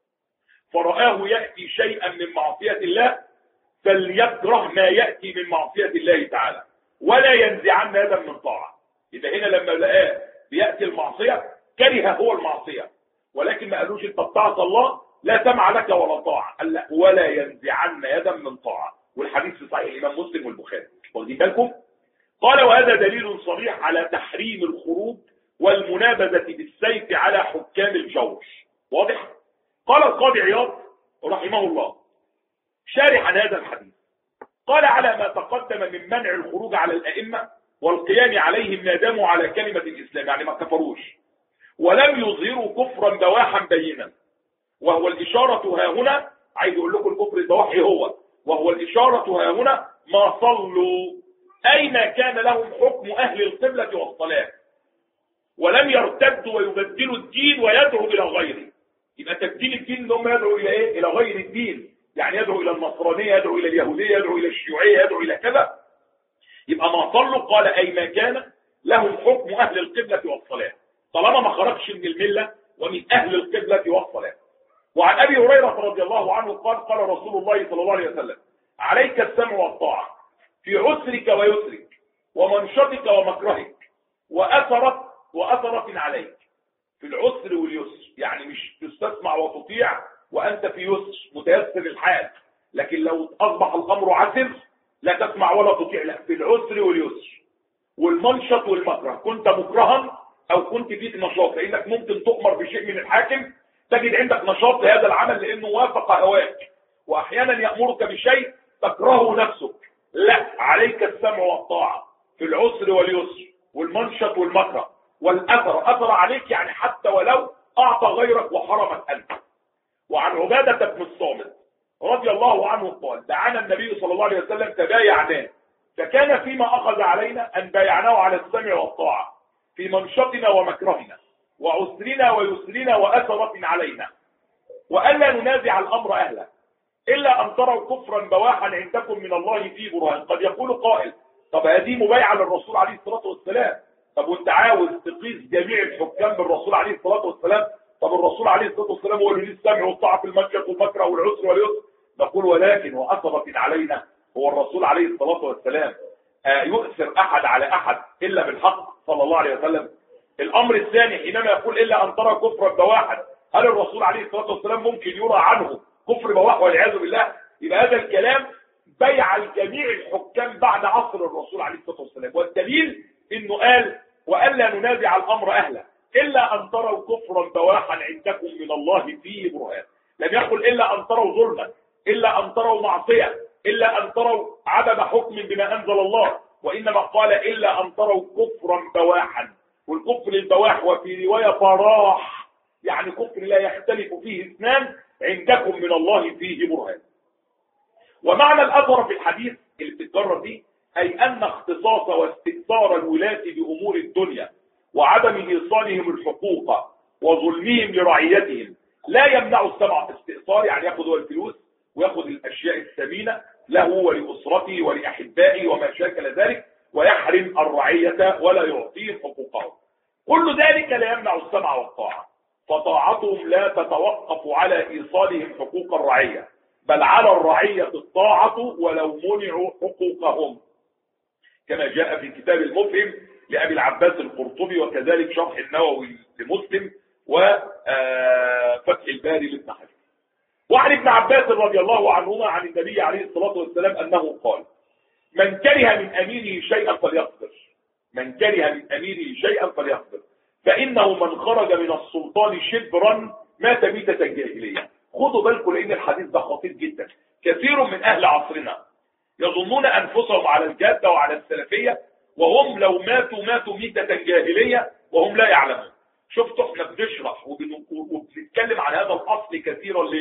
فرآه يأتي شيئا من معصية الله فليكره ما يأتي من معصية الله تعالى ولا ينزعن يدا من طاعة. يبقى هنا لما لقاه بيأتي المعصية كره هو المعصية، ولكن ما قالوش انت بتعصى الله لا سمع لك ولا طاعة، قال لا ولا ينزعن يدا من طاعة. والحديث في صحيح الإمام مسلم والبخاري. واخدين بالكم؟ قال وهذا دليل صريح على تحريم الخروج والمنابذة بالسيف على حكام الجور. واضح؟ قال القاضي عياض رحمه الله شارحا هذا الحديث، قال على ما تقدم من منع الخروج على الأئمة والقيام عليهم ما داموا على كلمة الإسلام، يعني ما كفروش ولم يظهروا كفرا بواحا بينا، وهو الإشارة ها هنا، عايز يقول لكم الكفر البواحي هو، وهو الإشارة ها هنا ما صلوا أي ما كان لهم حكم أهل القبلة والصلاة ولم يرتدوا ويبدلوا الدين ويدعوا إلى غيره. يبقى تبديل الدين ان هم يدعوا الى ايه؟ الى غير الدين، يعني يدعوا الى النصرانيه، يدعوا الى اليهوديه، يدعوا الى الشيوعيه، يدعوا الى كذا. يبقى ما صلوا قال اي ما كان لهم حكم اهل القبله والصلاه، طالما ما خرجش من المله ومن اهل القبله والصلاه. وعن ابي هريره رضي الله عنه قال قال رسول الله صلى الله عليه وسلم عليك السمع والطاعه في عسرك ويسرك ومنشطك ومكرهك واثرة عليك. في العسر واليسر، يعني مش تستسمع وتطيع وانت في يسر متيسر الحال، لكن لو اصبح الامر عسر لا تسمع ولا تطيع، لا، في العسر واليسر والمنشط والمكره. كنت مكرها او كنت فيك نشاط، لانك ممكن تؤمر بشيء من الحاكم تجد عندك نشاط لهذا العمل لانه وافق هواك، واحيانا يامرك بشيء تكرهه نفسك. لا، عليك السمع والطاعه في العسر واليسر والمنشط والمكره والاثر عليك، يعني حتى ولو اعطى غيرك وحرمك انت. وعن عباده بن الصامت رضي الله عنه قال دعانا النبي صلى الله عليه وسلم تبايعناه، فكان فيما اخذ علينا ان بايعناه على السمع والطاعه في منشطنا ومكرهنا وعسرنا ويسرنا واثره علينا، والا ننازع الامر اهله الا ان تروا كفرا بواحا عندكم من الله في برهان. قد يقول قائل طب هذه مبايعه للرسول عليه الصلاه والسلام، طب وانت عاوز تقيس جميع الحكام بالرسول عليه الصلاه والسلام؟ طب الرسول عليه الصلاه والسلام هو اللي ليه السمع والطاعه في المنشط والمكره والعسر واليسر. نقول ولكن واثرت علينا، هو الرسول عليه الصلاه والسلام يؤثر احد على احد الا بالحق صلى الله عليه وسلم؟ الامر الثاني حينما يقول الا ان ترى كفرا بواحا، هل الرسول عليه الصلاه والسلام ممكن يرى عنه كفر بواح والعياذ بالله؟ يبقى هذا الكلام بيع الجميع الحكام بعد عصر الرسول عليه الصلاه والسلام. والدليل انه قال والا ننازع الامر اهله الا ان تروا كفرا بواحا عندكم من الله فيه برهان. لم يقل الا ان تروا ظلما، الا ان تروا معصيه، الا ان تروا عدم حكم بما انزل الله، وانما قال الا ان تروا كفرا بواحا. والكفر البواح وفي روايه براح، يعني كفر لا يختلف فيه اثنان عندكم من الله فيه برهان. ومعنى الاثر في الحديث اللي بتتكرر دي اي ان اختصاص واستئثار الولاة بامور الدنيا وعدم ايصالهم الحقوق وظلمهم لرعيتهم لا يمنع السمع. استئثار يعني ياخذ هو الفلوس وياخذ الاشياء الثمينه له ولاسرته ولاحبائه وما شاكل ذلك، ويحرم الرعيه ولا يعطيهم حقوقهم. كل ذلك لا يمنع السمع والطاعه، فطاعتهم لا تتوقف على ايصالهم حقوق الرعيه، بل على الرعيه الطاعه ولو منعوا حقوقهم، كما جاء في كتاب المفهم لأبي العباس القرطبي، وكذلك شرح النووي لمسلم وفتح الباري لابن حجر. وعن ابن عباس رضي الله عنهما عن النبي عليه الصلاة والسلام أنه قال من كره من أميره شيئا فليصبر، من كره من أميره شيئا فليصبر، فإنه من خرج من السلطان شبرا مات ميتة جاهلية. خدوا بالكم لأن الحديث ده خطير جدا. كثير من أهل عصرنا يظنون أنفسهم على الجادة وعلى السلفية، وهم لو ماتوا ميتة جاهلية وهم لا يعلمون. شفتوا احنا بنشرح وبنتكلم عن هذا الأصل كثيرا ليه؟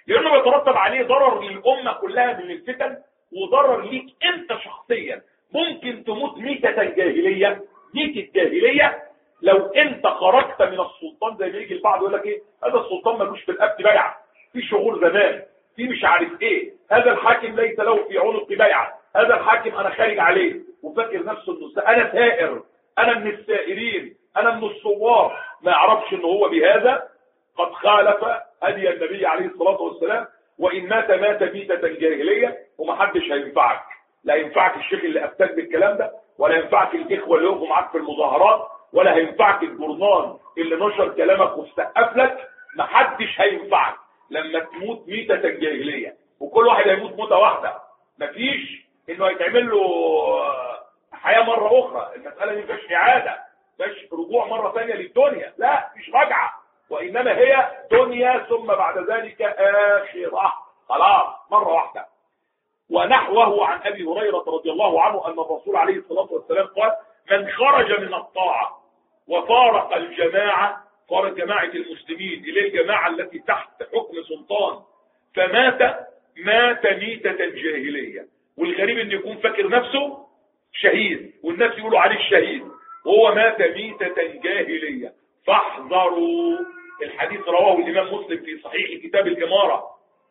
لانه بيترتب عليه ضرر للامه كلها من الفتن، وضرر ليك انت شخصيا. ممكن تموت ميتة جاهلية، ميتة جاهلية لو انت خرجت من السلطان. زي ما يجي البعض يقول لك ايه، هذا السلطان ملوش في الابد بيعه، في شغور زمان، في مش عارف ايه، هذا الحاكم ليس له في عنق بيعه، هذا الحاكم انا خارج عليه، وفاكر نفسه انه انا ثائر، انا من الثائرين، انا من الثوار. ما يعرفش ان هو بهذا قد خالف هدي النبي عليه الصلاه والسلام. وان مات مات ميته جاهليه، ومحدش هينفعك. لا ينفعك الشيخ اللي افتاك بالكلام ده، ولا ينفعك الاخوه اللي يقفوا معاك في المظاهرات، ولا هينفعك الجورنال اللي نشر كلامك وسقف لك. محدش هينفعك لما تموت ميته جاهليه، وكل واحد هيموت موته واحده. مفيش انه هيتعمل له حياه مره اخرى. المساله دي مفيش اعاده، مفيش رجوع مره ثانيه للدنيا، لا مش رجعه، وانما هي دنيا ثم بعد ذلك اخره. خلاص مره واحده. ونحوه عن ابي هريره رضي الله عنه ان الرسول عليه الصلاه والسلام قال: من خرج من الطاعه وفارق الجماعه، فارق جماعه المسلمين الى الجماعه التي تحت حكم سلطان، فمات مات ميته جاهليه. والغريب ان يكون فاكر نفسه شهيد، والناس يقولوا عليه الشهيد، وهو مات ميته جاهليه. فاحذروا. الحديث رواه الامام مسلم في صحيح كتاب الاماره.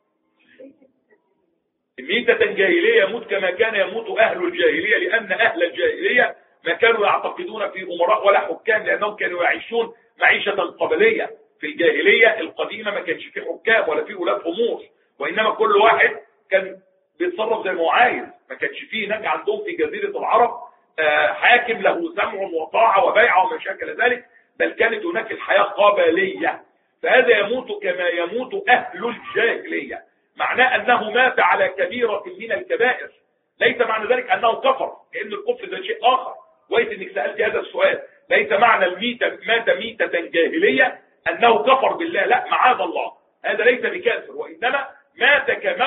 ميتة جاهلية يموت كما كان يموت أهل الجاهلية، لأن أهل الجاهلية ما كانوا يعتقدون في أمراء ولا حكام، لأنهم كانوا يعيشون معيشة قبلية. في الجاهلية القديمة ما كانش في حكام ولا في ولاة أمور، وإنما كل واحد كان بيتصرف زي ما هو عايز. ما كانش فيه هناك عندهم في جزيرة العرب حاكم له سمع وطاعة وبيعة وما شاكل ذلك، بل كانت هناك الحياة قبلية. فهذا يموت كما يموت أهل الجاهلية، معناه أنه مات على كبيرة من الكبائر. ليس معنى ذلك أنه كفر، لأن الكفر ده شيء آخر. كويس إنك سألت هذا السؤال. ليس معنى الميتة مات ميتة جاهلية أنه كفر بالله، لا معاذ الله، هذا ليس بكافر، وإنما مات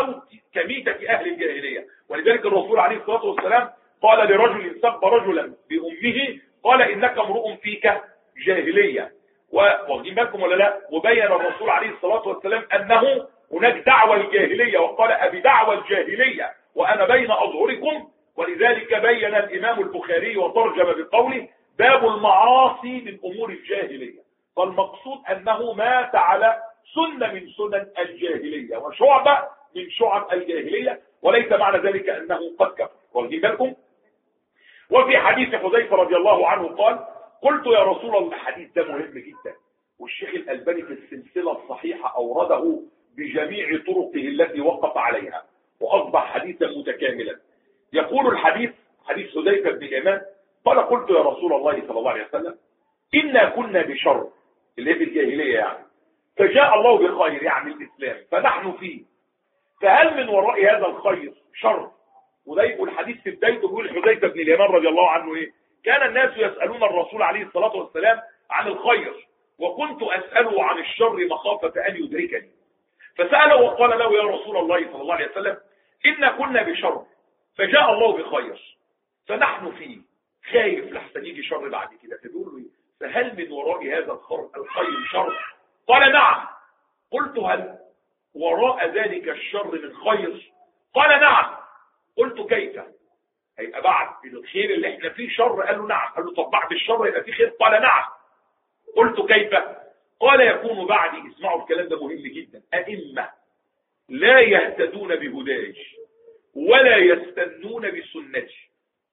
كميتة أهل الجاهلية. ولذلك الرسول عليه الصلاة والسلام قال لرجل سب رجلا بأمه، قال إنك امرؤ فيك جاهلية. واخدين بالكم ولا لا؟ وبين الرسول عليه الصلاة والسلام أنه هناك دعوة الجاهلية، وقال أبي دعوة الجاهلية وأنا بين أظهركم. ولذلك بين الإمام البخاري وترجم بقوله: باب المعاصي من أمور الجاهلية. فالمقصود أنه مات على سنة من سنن الجاهلية وشعبة من شعب الجاهلية، وليس معنى ذلك أنه قد كفر. واخدين بالكم؟ وفي حديث حذيفة رضي الله عنه قال: قلت يا رسول الله. الحديث ده مهم جدا، والشيخ الألباني في السلسلة الصحيحة أورده بجميع طرقه التي وقف عليها، وأصبح حديثا متكاملا. يقول الحديث حديث حذيفة بن اليمان قال: قلت يا رسول الله صلى الله عليه وسلم: إنا كنا بشر، اللي هي في الجاهلية يعني، فجاء الله بخير يعني الإسلام، فنحن فيه، فهل من وراء هذا الخير شر؟ وده يقول الحديث في بدايته بيقول حذيفة بن اليمان رضي الله عنه ايه؟ كان الناس يسألون الرسول عليه الصلاة والسلام عن الخير، وكنت أسأله عن الشر مخافة أن يدركني. فسأله وقال له: يا رسول الله صلى الله عليه وسلم، إنا كنا بشر فجاء الله بخير، فنحن فيه، خايف لحسن يجي شر بعد كده. فبيقول له: فهل من وراء هذا الخير شر؟ قال: نعم. قلت: هل وراء ذلك الشر من خير؟ قال: نعم. قلت: كيف؟ هيبقى بعد الخير اللي احنا فيه شر؟ قال له: نعم. قال له: طب بعد الشر يبقى فيه خير؟ قال: نعم. قلت: كيف؟ قال: يكون بعدي، اسمعوا الكلام ده مهم جدا، أئمة لا يهتدون بهداي ولا يستنون بسنتي.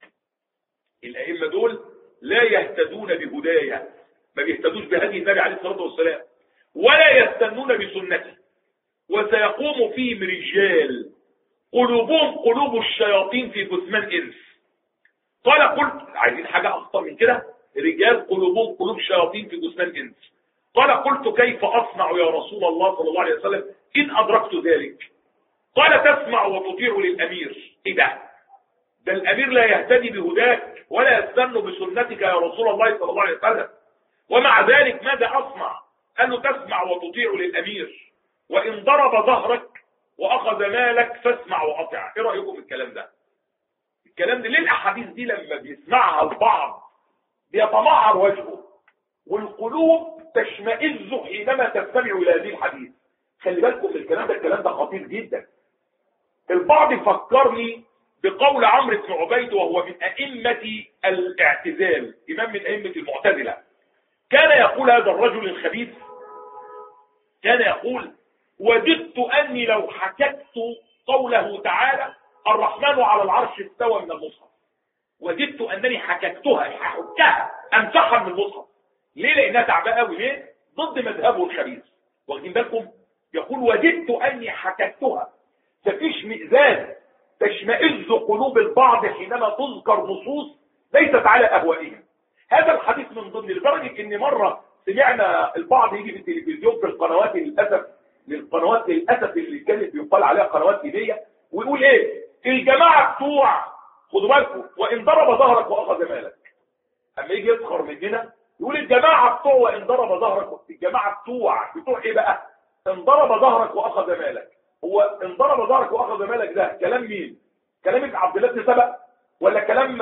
الأئمة دول لا يهتدون بهدايا، ما بيهتدوش بهدي النبي عليه الصلاة والسلام، ولا يستنون بسنتي. وسيقوم فيهم رجال قلوبهم قلوب الشياطين في جثمان إنس. قال: قلت: عايزين حاجة أخطر من كده؟ رجال قلوبهم قلوب الشياطين في جثمان إنس. قال: قلت: كيف أصنع يا رسول الله صلى الله عليه وسلم إن أدركت ذلك؟ قال: تسمع وتطيع للأمير. إيه ده الأمير لا يهتدي بهداك ولا يستن بسنتك يا رسول الله صلى الله عليه وسلم، ومع ذلك ماذا أصنع؟ قال له: تسمع وتطيع للأمير، وإن ضرب ظهرك وأخذ مالك فاسمع وأطع. إيه رأيكم في الكلام ده؟ الكلام ده ليه الأحاديث دي لما بيسمعها البعض بيتمعر وجهه، والقلوب تشمئز حينما تستمع إلى هذه الحديث. خلي بالكم من الكلام ده، الكلام ده خطير جدا. البعض يفكرني بقول عمرو بن عبيد وهو من أئمة الاعتزال، إمام من أئمة المعتزلة. كان يقول هذا الرجل الخبيث، كان يقول: وددت أني لو حكت قوله تعالى الرحمن على العرش استوى من المصحف، وددت أنني حككتها، هحكها أمسحها من المصحف. ليه؟ لأنها تعبانة قوي. ليه؟ ضد مذهبه الخبيث. واخدين بالكم؟ يقول: وددت أني حككتها. ففيش مئزان تشمئز قلوب البعض حينما تذكر نصوص ليست على أهوائهم. هذا الحديث من ضمن، لدرجة ان مرة سمعنا البعض يجي في التلفزيون في القنوات للقنوات للأسف اللي كانت بيقال عليها قنوات دينية، ويقول ايه؟ الجماعة بتوع، خدوا بالكم، وان ضرب ظهرك واخذ مالك. اما يجي يسخر مننا يقول الجماعة بتوع وان ضرب ظهرك، الجماعة بتوع ايه بقى؟ ان ضرب ظهرك واخذ مالك. هو ان ضرب ظهرك واخذ مالك ده كلام مين؟ كلام ابن عبد الله بن سبأ، ولا كلام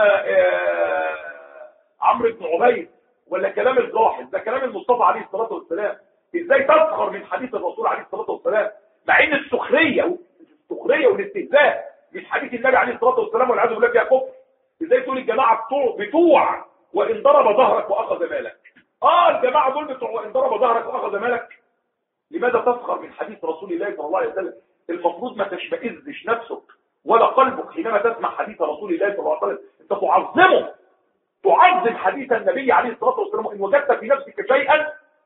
عمرو بن عبيد، ولا كلام الجاحظ؟ ده كلام المصطفى عليه الصلاه والسلام. ازاي تسخر من حديث الرسول عليه الصلاه والسلام؟ مع ان السخريه والاستهزاء مش حديث النبي عليه الصلاه والسلام والعياذ بالله فيها كفر. ازاي تقول الجماعه بتوع وان ضرب ظهرك واخذ مالك؟ الجماعه دول بتوع وان ضرب ظهرك واخذ مالك. لماذا تسخر من حديث رسول الله صلى الله عليه وسلم؟ المفروض ما تشمئزش نفسك ولا قلبك حينما تسمع حديث رسول الله صلى الله عليه وسلم. انت تعظم حديث النبي عليه الصلاه والسلام. ان وجدت في نفسك شيئا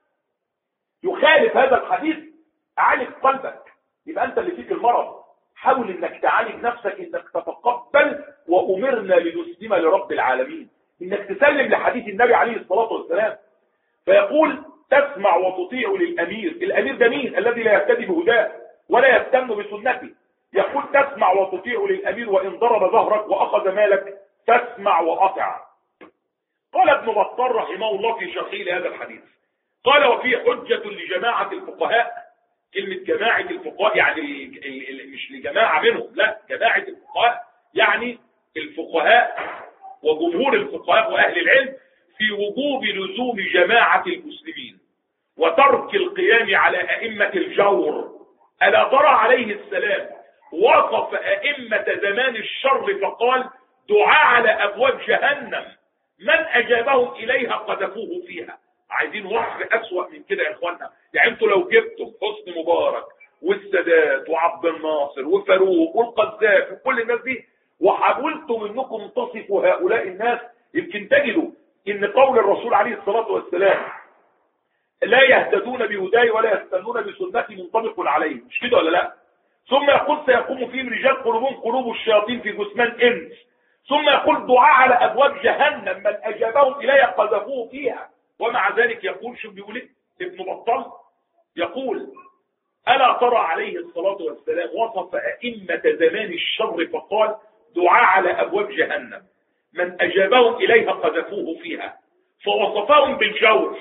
يخالف هذا الحديث عالج قلبك، يبقى انت اللي فيك المرض. حاول انك تعالج نفسك، انك تتقبل وامرنا لنسلم لرب العالمين، انك تسلم لحديث النبي عليه الصلاه والسلام. فيقول: تسمع وتطيع للامير. الامير ده مين؟ الذي لا يهتدي بهداه ولا يستن بسنته. يقول: تسمع وتطيع للامير وان ضرب ظهرك واخذ مالك تسمع واطع. قال ابن بطال رحمه الله في شرحه لهذا الحديث، قال: وفي حجة لجماعة الفقهاء. كلمة جماعة الفقهاء يعني مش لجماعة منهم، لا، جماعة الفقهاء يعني الفقهاء وجمهور الفقهاء وأهل العلم في وجوب لزوم جماعة المسلمين وترك القيام على أئمة الجور. ألا ترى عليه السلام وصف أئمة زمان الشر فقال: دعاء على أبواب جهنم من أجابهم إليها قذفوه فيها. عايزين وصف أسوأ من كده يا إخوانا؟ يعني انتوا لو جبتم حسني مبارك والسادات وعبد الناصر وفاروق والقذافي وكل الناس دي وحاولتم انكم تصفوا هؤلاء الناس، يمكن تجدوا ان قول الرسول عليه الصلاة والسلام لا يهتدون بهداي ولا يستنون بسنتي منطبق عليه، مش كده ولا لا؟ ثم يقول: سيقوم فيهم رجال قلوبهم قلوب الشياطين في جثمان انس. ثم يقول: دعاء على ابواب جهنم من اجابهم اليها قذفوه فيها. ومع ذلك يقول، شو بيقول ايه ابن بطال؟ يقول: ألا ترى عليه الصلاة والسلام وصف أئمة زمان الشر فقال: دعاء على أبواب جهنم من أجابهم إليها قذفوه فيها، فوصفهم بالجور.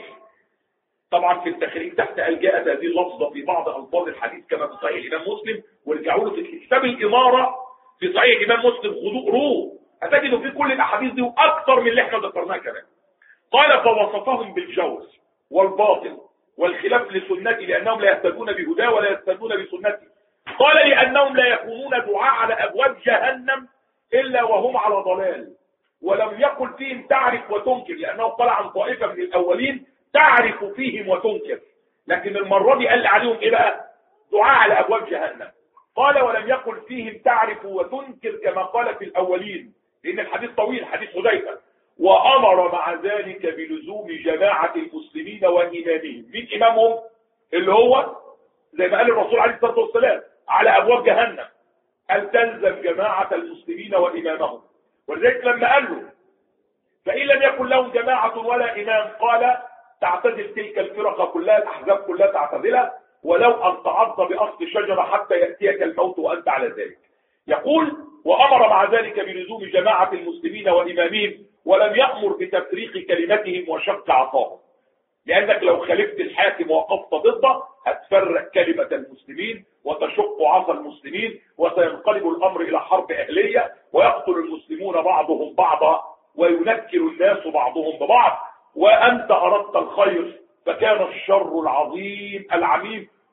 طبعا في التخريج تحت قال: جاءت هذه اللفظة في بعض ألفاظ الحديث كما في صحيح الإمام مسلم، ورجعوا له في كتاب الإمارة في صحيح الإمام مسلم، خذوه روه هتجدوا في كل الأحاديث دي وأكثر من اللي احنا ذكرناه كمان. قال: فوصفهم بالجور والباطل والخلاف لسنتي لأنهم لا يهتدون بهداه ولا يستنون بسنتي. قال: لأنهم لا يكونون دعاء على أبواب جهنم إلا وهم على ضلال. ولم يقل فيهم تعرف وتنكر، لأنه قال عن طائفة من الأولين تعرف فيهم وتنكر، لكن المرة دي قال عليهم إيه بقى؟ دعاء على أبواب جهنم. قال: ولم يقل فيهم تعرف وتنكر كما قال في الأولين، لأن الحديث طويل، حديث حذيفة. وأمر مع ذلك بلزوم جماعة المسلمين وإمامهم. مين إمامهم؟ اللي هو زي ما قال الرسول عليه الصلاة والسلام على أبواب جهنم، قال: تلزم جماعة المسلمين وإمامهم. ولذلك لما قال له: فإن لم يكن لهم جماعة ولا إمام، قال: تعتزل تلك الفرق كلها، الأحزاب كلها تعتزلها، ولو أن تعض بأصل شجرة حتى يأتيك الموت وأنت على ذلك. يقول: وأمر مع ذلك بلزوم جماعة المسلمين وإمامهم، ولم يأمر بتفريق كلمتهم وشق عصاهم، لأنك لو خالفت الحاكم ووقفت ضده هتفرق كلمة المسلمين وتشق عصا المسلمين، وسينقلب الأمر إلى حرب أهلية، ويقتل المسلمون بعضهم بعضا وينكر الناس بعضهم ببعض. وأنت أردت الخير فكان الشر العظيم العميم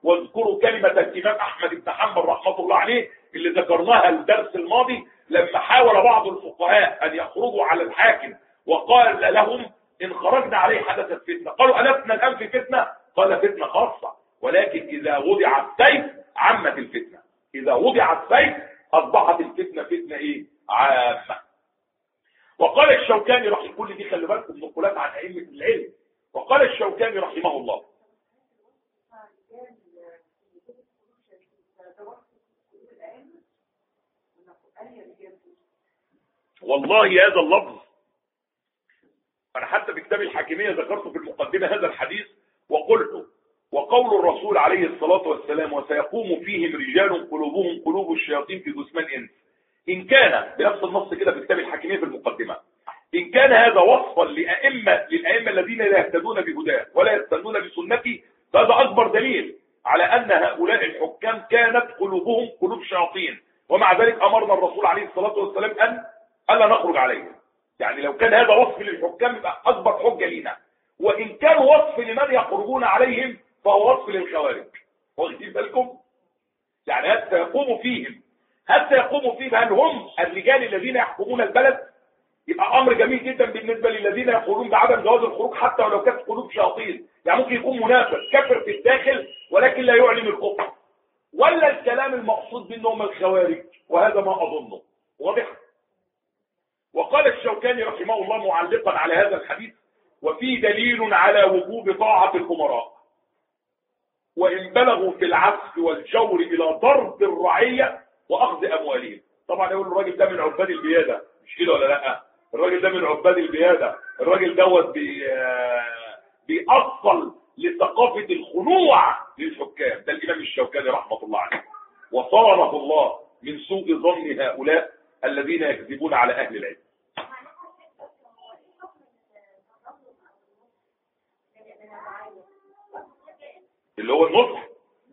واذكروا كلمة الإمام أحمد بن حنبل رحمة الله عليه اللي ذكرناها الدرس الماضي، لما حاول بعض الفقهاء أن يخرجوا على الحاكم وقال لهم إن خرجنا عليه حدثت فتنة، قالوا ألسنا الآن في فتنة؟ قال فتنة خاصة، ولكن إذا وضع السيف عمت الفتنة، إذا وضع السيف أصبحت الفتنة فتنة إيه؟ عامة. وقال الشوكاني رحمه، كل دي خلي بالكم نقولات عن أئمة العلم. وقال الشوكاني رحمه الله: والله هذا اللفظ أنا حتى بكتاب الحاكمية ذكرت في المقدمة هذا الحديث وقلت: وقول الرسول عليه الصلاة والسلام: وسيقوم فيهم رجال قلوبهم قلوب الشياطين في جثمان إنس، إن كان بنفس النص كده في كتاب الحاكمية في المقدمة، إن كان هذا وصفا للأئمة الذين لا يهتدون بهداه ولا يستنون بسنته، فهذا أكبر دليل على أن هؤلاء الحكام كانت قلوبهم قلوب شياطين، ومع ذلك أمرنا الرسول عليه الصلاة والسلام أن ألا نخرج عليهم. يعني لو كان هذا وصف للحكام يبقى أكبر حجة لنا، وإن كان وصف لمن يخرجون عليهم فهو وصف للخوارج. واخدين بالكم؟ يعني حتى يقوموا فيهم هل هم الرجال الذين يحكمون البلد؟ يبقى امر جميل جدا بالنسبه للذين يقولون بعدم جواز الخروج حتى ولو كانت قلوب شياطين، يعني ممكن يكون منافق كافر في الداخل ولكن لا يعلن الكفر، ولا الكلام المقصود منهم الخوارج، وهذا ما اظنه واضح. وقال الشوكاني رحمه الله معلقا على هذا الحديث: وفي دليل على وجوب طاعه الامراء وان بلغوا في العسف والجور الى ضرب الرعيه واخذ اموالهم. طبعا يقول الراجل ده من عباد البياده، مش كده ولا لا؟ الراجل ده من عباد البياده، الراجل دوت بيأصل لثقافه الخنوع للحكام. ده الامام الشوكاني رحمه الله عليه، وصانه الله من سوء ظن هؤلاء الذين يكذبون على اهل العلم. اللي هو النصح،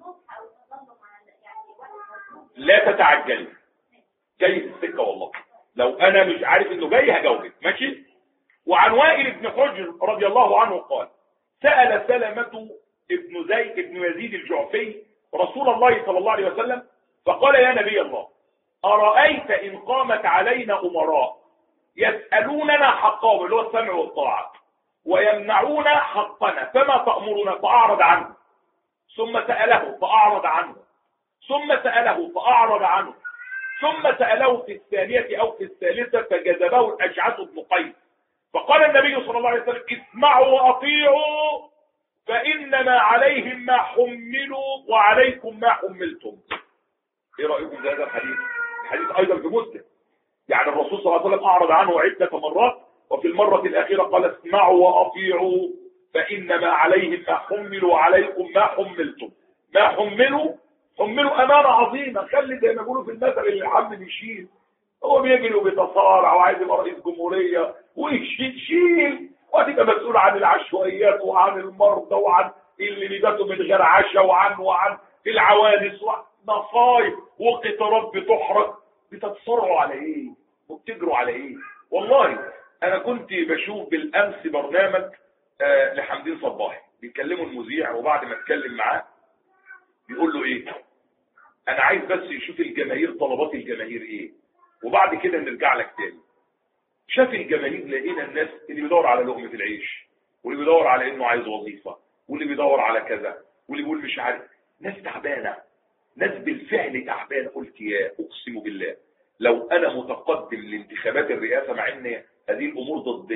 لا تتعجل، جاي في السكه والله، لو انا مش عارف انه جاي هجاوبك ماشي. وعن وائل بن حجر رضي الله عنه قال: سأل سلمة ابن زيد ابن يزيد الجعفي رسول الله صلى الله عليه وسلم فقال: يا نبي الله، أرأيت إن قامت علينا أمراء يسألوننا حقهم اللي هو السمع والطاعة ويمنعون حقنا فما تأمرنا؟ فأعرض عنه. ثم سأله فأعرض عنه، ثم سأله فأعرض عنه، ثم سأله في الثانية أو في الثالثة فجذبه الأشعث بن قيس فقال النبي صلى الله عليه وسلم: اسمعوا وأطيعوا فإنما عليهم ما حملوا وعليكم ما حملتم. ايه رأيكم في هذا الحديث؟ الحديث أيضا في مسلم. يعني الرسول صلى الله عليه وسلم أعرض عنه عدة مرات، وفي المرة الأخيرة قال: اسمعوا وأطيعوا فإنما عليهم ما حملوا وعليكم ما حملتم. ما حملوا أمانة عظيمة، خلي زي ما بيقولوا في المثل اللي الحمل يشيل، هو بيجري وبيتصارع وعايز يبقى رئيس جمهورية ويشيل وهتبقى مسؤول عن العشوائيات وعن المرضى وعن اللي بيباتوا من غير عشاء وعن العوانس ومصايب وقطارات بتحرق. بتتصارعوا على ايه وبتجروا على ايه؟ والله انا كنت بشوف بالامس برنامج لحمدين صباحي بيكلموا المذيع، وبعد ما اتكلم معاه بيقول له ايه؟ انا عايز بس يشوف الجماهير طلبات الجماهير ايه وبعد كده نرجع لك تاني. شاف الجماهير لقينا الناس اللي بيدور على لقمة العيش، واللي بيدور على انه عايز وظيفة، واللي بيدور على كذا، واللي بيقول مش عارف. ناس تعبانة، ناس بالفعل تعبانة. قلت يا اقسم بالله لو انا متقدم لانتخابات الرئاسة، مع ان هذه الامور ضد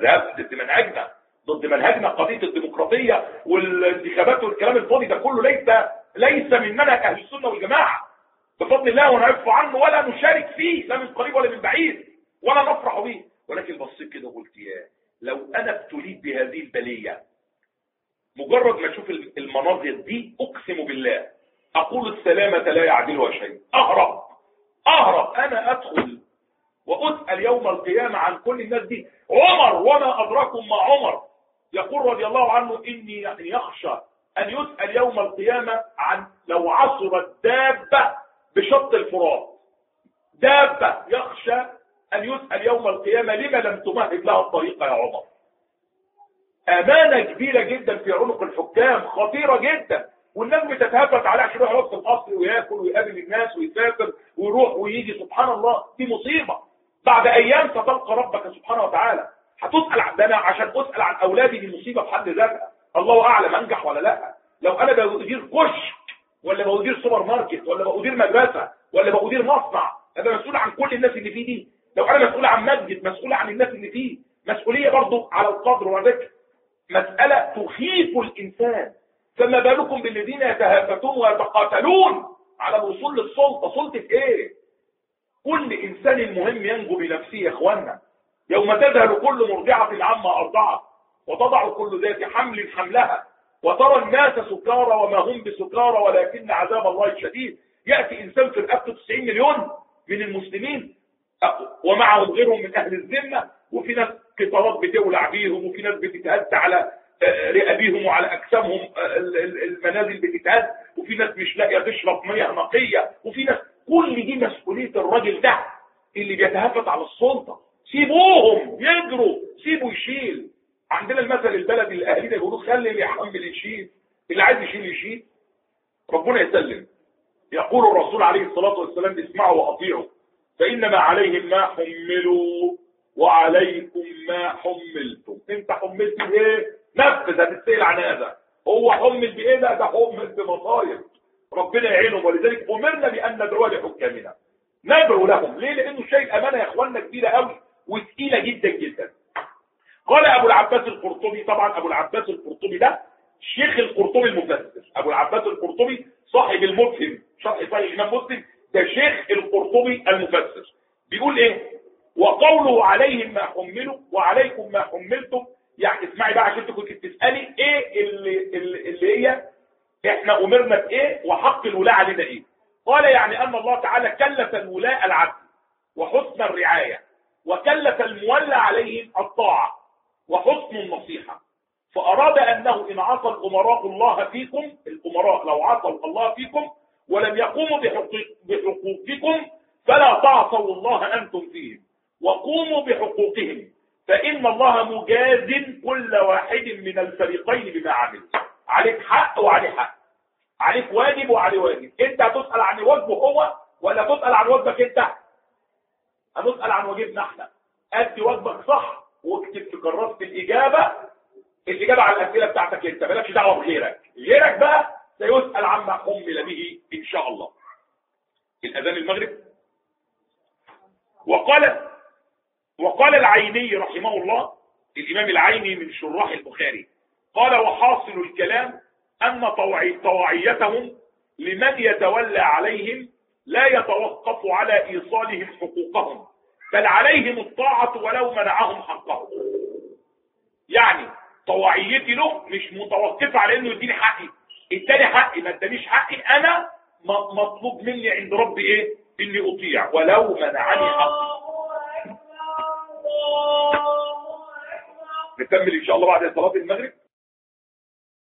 منهجنا قضية الديمقراطية والانتخابات والكلام الفاضي ده كله ليس من منهج اهل السنة والجماعة بفضل الله، ونعرف عنه ولا نشارك فيه لا من قريب ولا من بعيد ولا نفرح به. ولكن بصيت كده وقلت يا لو انا ابتليت بهذه البلية، مجرد ما اشوف المناظر دي اقسم بالله اقول السلامة لا يعدلها شيء. اهرب انا ادخل واسأل يوم القيامة عن كل الناس دي. عمر وما ادراكم ما عمر يقول رضي الله عنه: اني يخشى ان يسأل يوم القيامة عن لو عصرت دابة بشط الفرات. دابة يخشى ان يسأل يوم القيامة لما لم تمهد لها الطريقة يا عمر. امانة كبيرة جدا في عنق الحكام، خطيرة جدا. والناس بتتهافت عليه عشان يروح يقف في القصر وياكل ويقابل الناس ويسافر ويروح ويجي. سبحان الله، دي مصيبه. بعد ايام ستلقى ربك سبحانه وتعالى. هتسال عن ده، انا عشان اسال عن اولادي دي مصيبه في حد ذاتها. الله اعلم انجح ولا لا. لو انا بدير كشك ولا بدير سوبر ماركت ولا بدير مدرسه ولا بدير مصنع، انا مسؤول عن كل الناس اللي فيه دي. لو انا مسؤول عن مسجد مسؤول عن الناس اللي فيه. مسؤوليه برضه على القدر والذكر. مساله تخيف الانسان. فما بالكم بالذين يتهافتون ويتقاتلون على الوصول للسلطه. سلطه ايه؟ كل انسان مهم ينجو بنفسه يا اخوانا. يوم تذهل كل مرضعه عما ارضعت وتضع كل ذات حمل حملها وترى الناس سكارى وما هم بسكارى ولكن عذاب الله شديد. ياتي انسان في رقبته 90 مليون من المسلمين ومعهم غيرهم من اهل الذمه، وفي ناس قطارات بتولع بيهم، وفي ناس بتتهز على رقابيهم وعلى اجسامهم، المنازل بتتهز، وفي ناس مش لاقيه تشرب مياه نقيه، وفي ناس. كل دي مسؤوليه الراجل ده اللي بيتهافت على السلطه. سيبوهم يجروا، سيبوا يشيل. عندنا المثل البلدي اللي اهالينا يقولوا خلي اللي يحمل يشيل، اللي عايز يشيل يشيل. ربنا يسلم. يقول الرسول عليه الصلاه والسلام: اسمعوا واطيعوا فانما عليهم ما حملوا وعليكم ما حملتم. انت حملت بايه؟ نفذ. هتتسال عن هذا. هو حمل بايه؟ ده حمل بمصايب. ربنا يعينهم. ولذلك امرنا بان ندعو لحكامنا. ندعو لهم. ليه؟ لانه شايل امانه يا اخواننا كبيره قوي وثقيله جدا جدا. قال ابو العباس القرطبي. طبعا ابو العباس القرطبي ده شيخ القرطبي المفسر. ابو العباس القرطبي صاحب المفهم شرح صحيح الامام مسلم، ده شيخ القرطبي المفسر. بيقول ايه؟ وقوله عليهم ما حملوا وعليكم ما حملتم. يعني اسمعي بقى عشان انت كنت بتسالي ايه اللي هي احنا امرنا بايه وحق الولاء علينا ايه. قال يعني ان الله تعالى كلف الولاء العدل وحسن الرعايه، وكلف المولى عليهم الطاعه وحسن النصيحه. فاراد انه ان عصى الامراء الله فيكم، الامراء لو عصوا الله فيكم ولم يقوموا بحقوقكم فلا تعصوا الله انتم فيهم وقوموا بحقوقهم، فان الله مجاز كل واحد من الفريقين بما عمل. عليك حق وعليه حق، عليك واجب وعليه واجب. انت هتسال عن واجبه هو ولا تسال عن واجبك انت؟ هنسال عن واجبنا احنا. ادي واجبك صح واكتب في كراسه الاجابه على الاسئله بتاعتك انت، مالكش دعوه بغيرك. غيرك بقى سيسال عما حمل به ان شاء الله. الاذان المغرب. وقال العيني رحمه الله، الامام العيني من شراح البخاري، قال: وحاصل الكلام ان طواعيتهم لمن يتولى عليهم لا يتوقف على ايصالهم حقوقهم، بل عليهم الطاعه ولو منعهم حقهم. يعني طواعيتي له مش متوقفه على انه يديني حقي. اداني حقي، ما ادانيش حقي انا مطلوب مني عند ربي ايه؟ اني اطيع ولو منعني حقي. نكمل ان شاء الله بعد صلاه المغرب.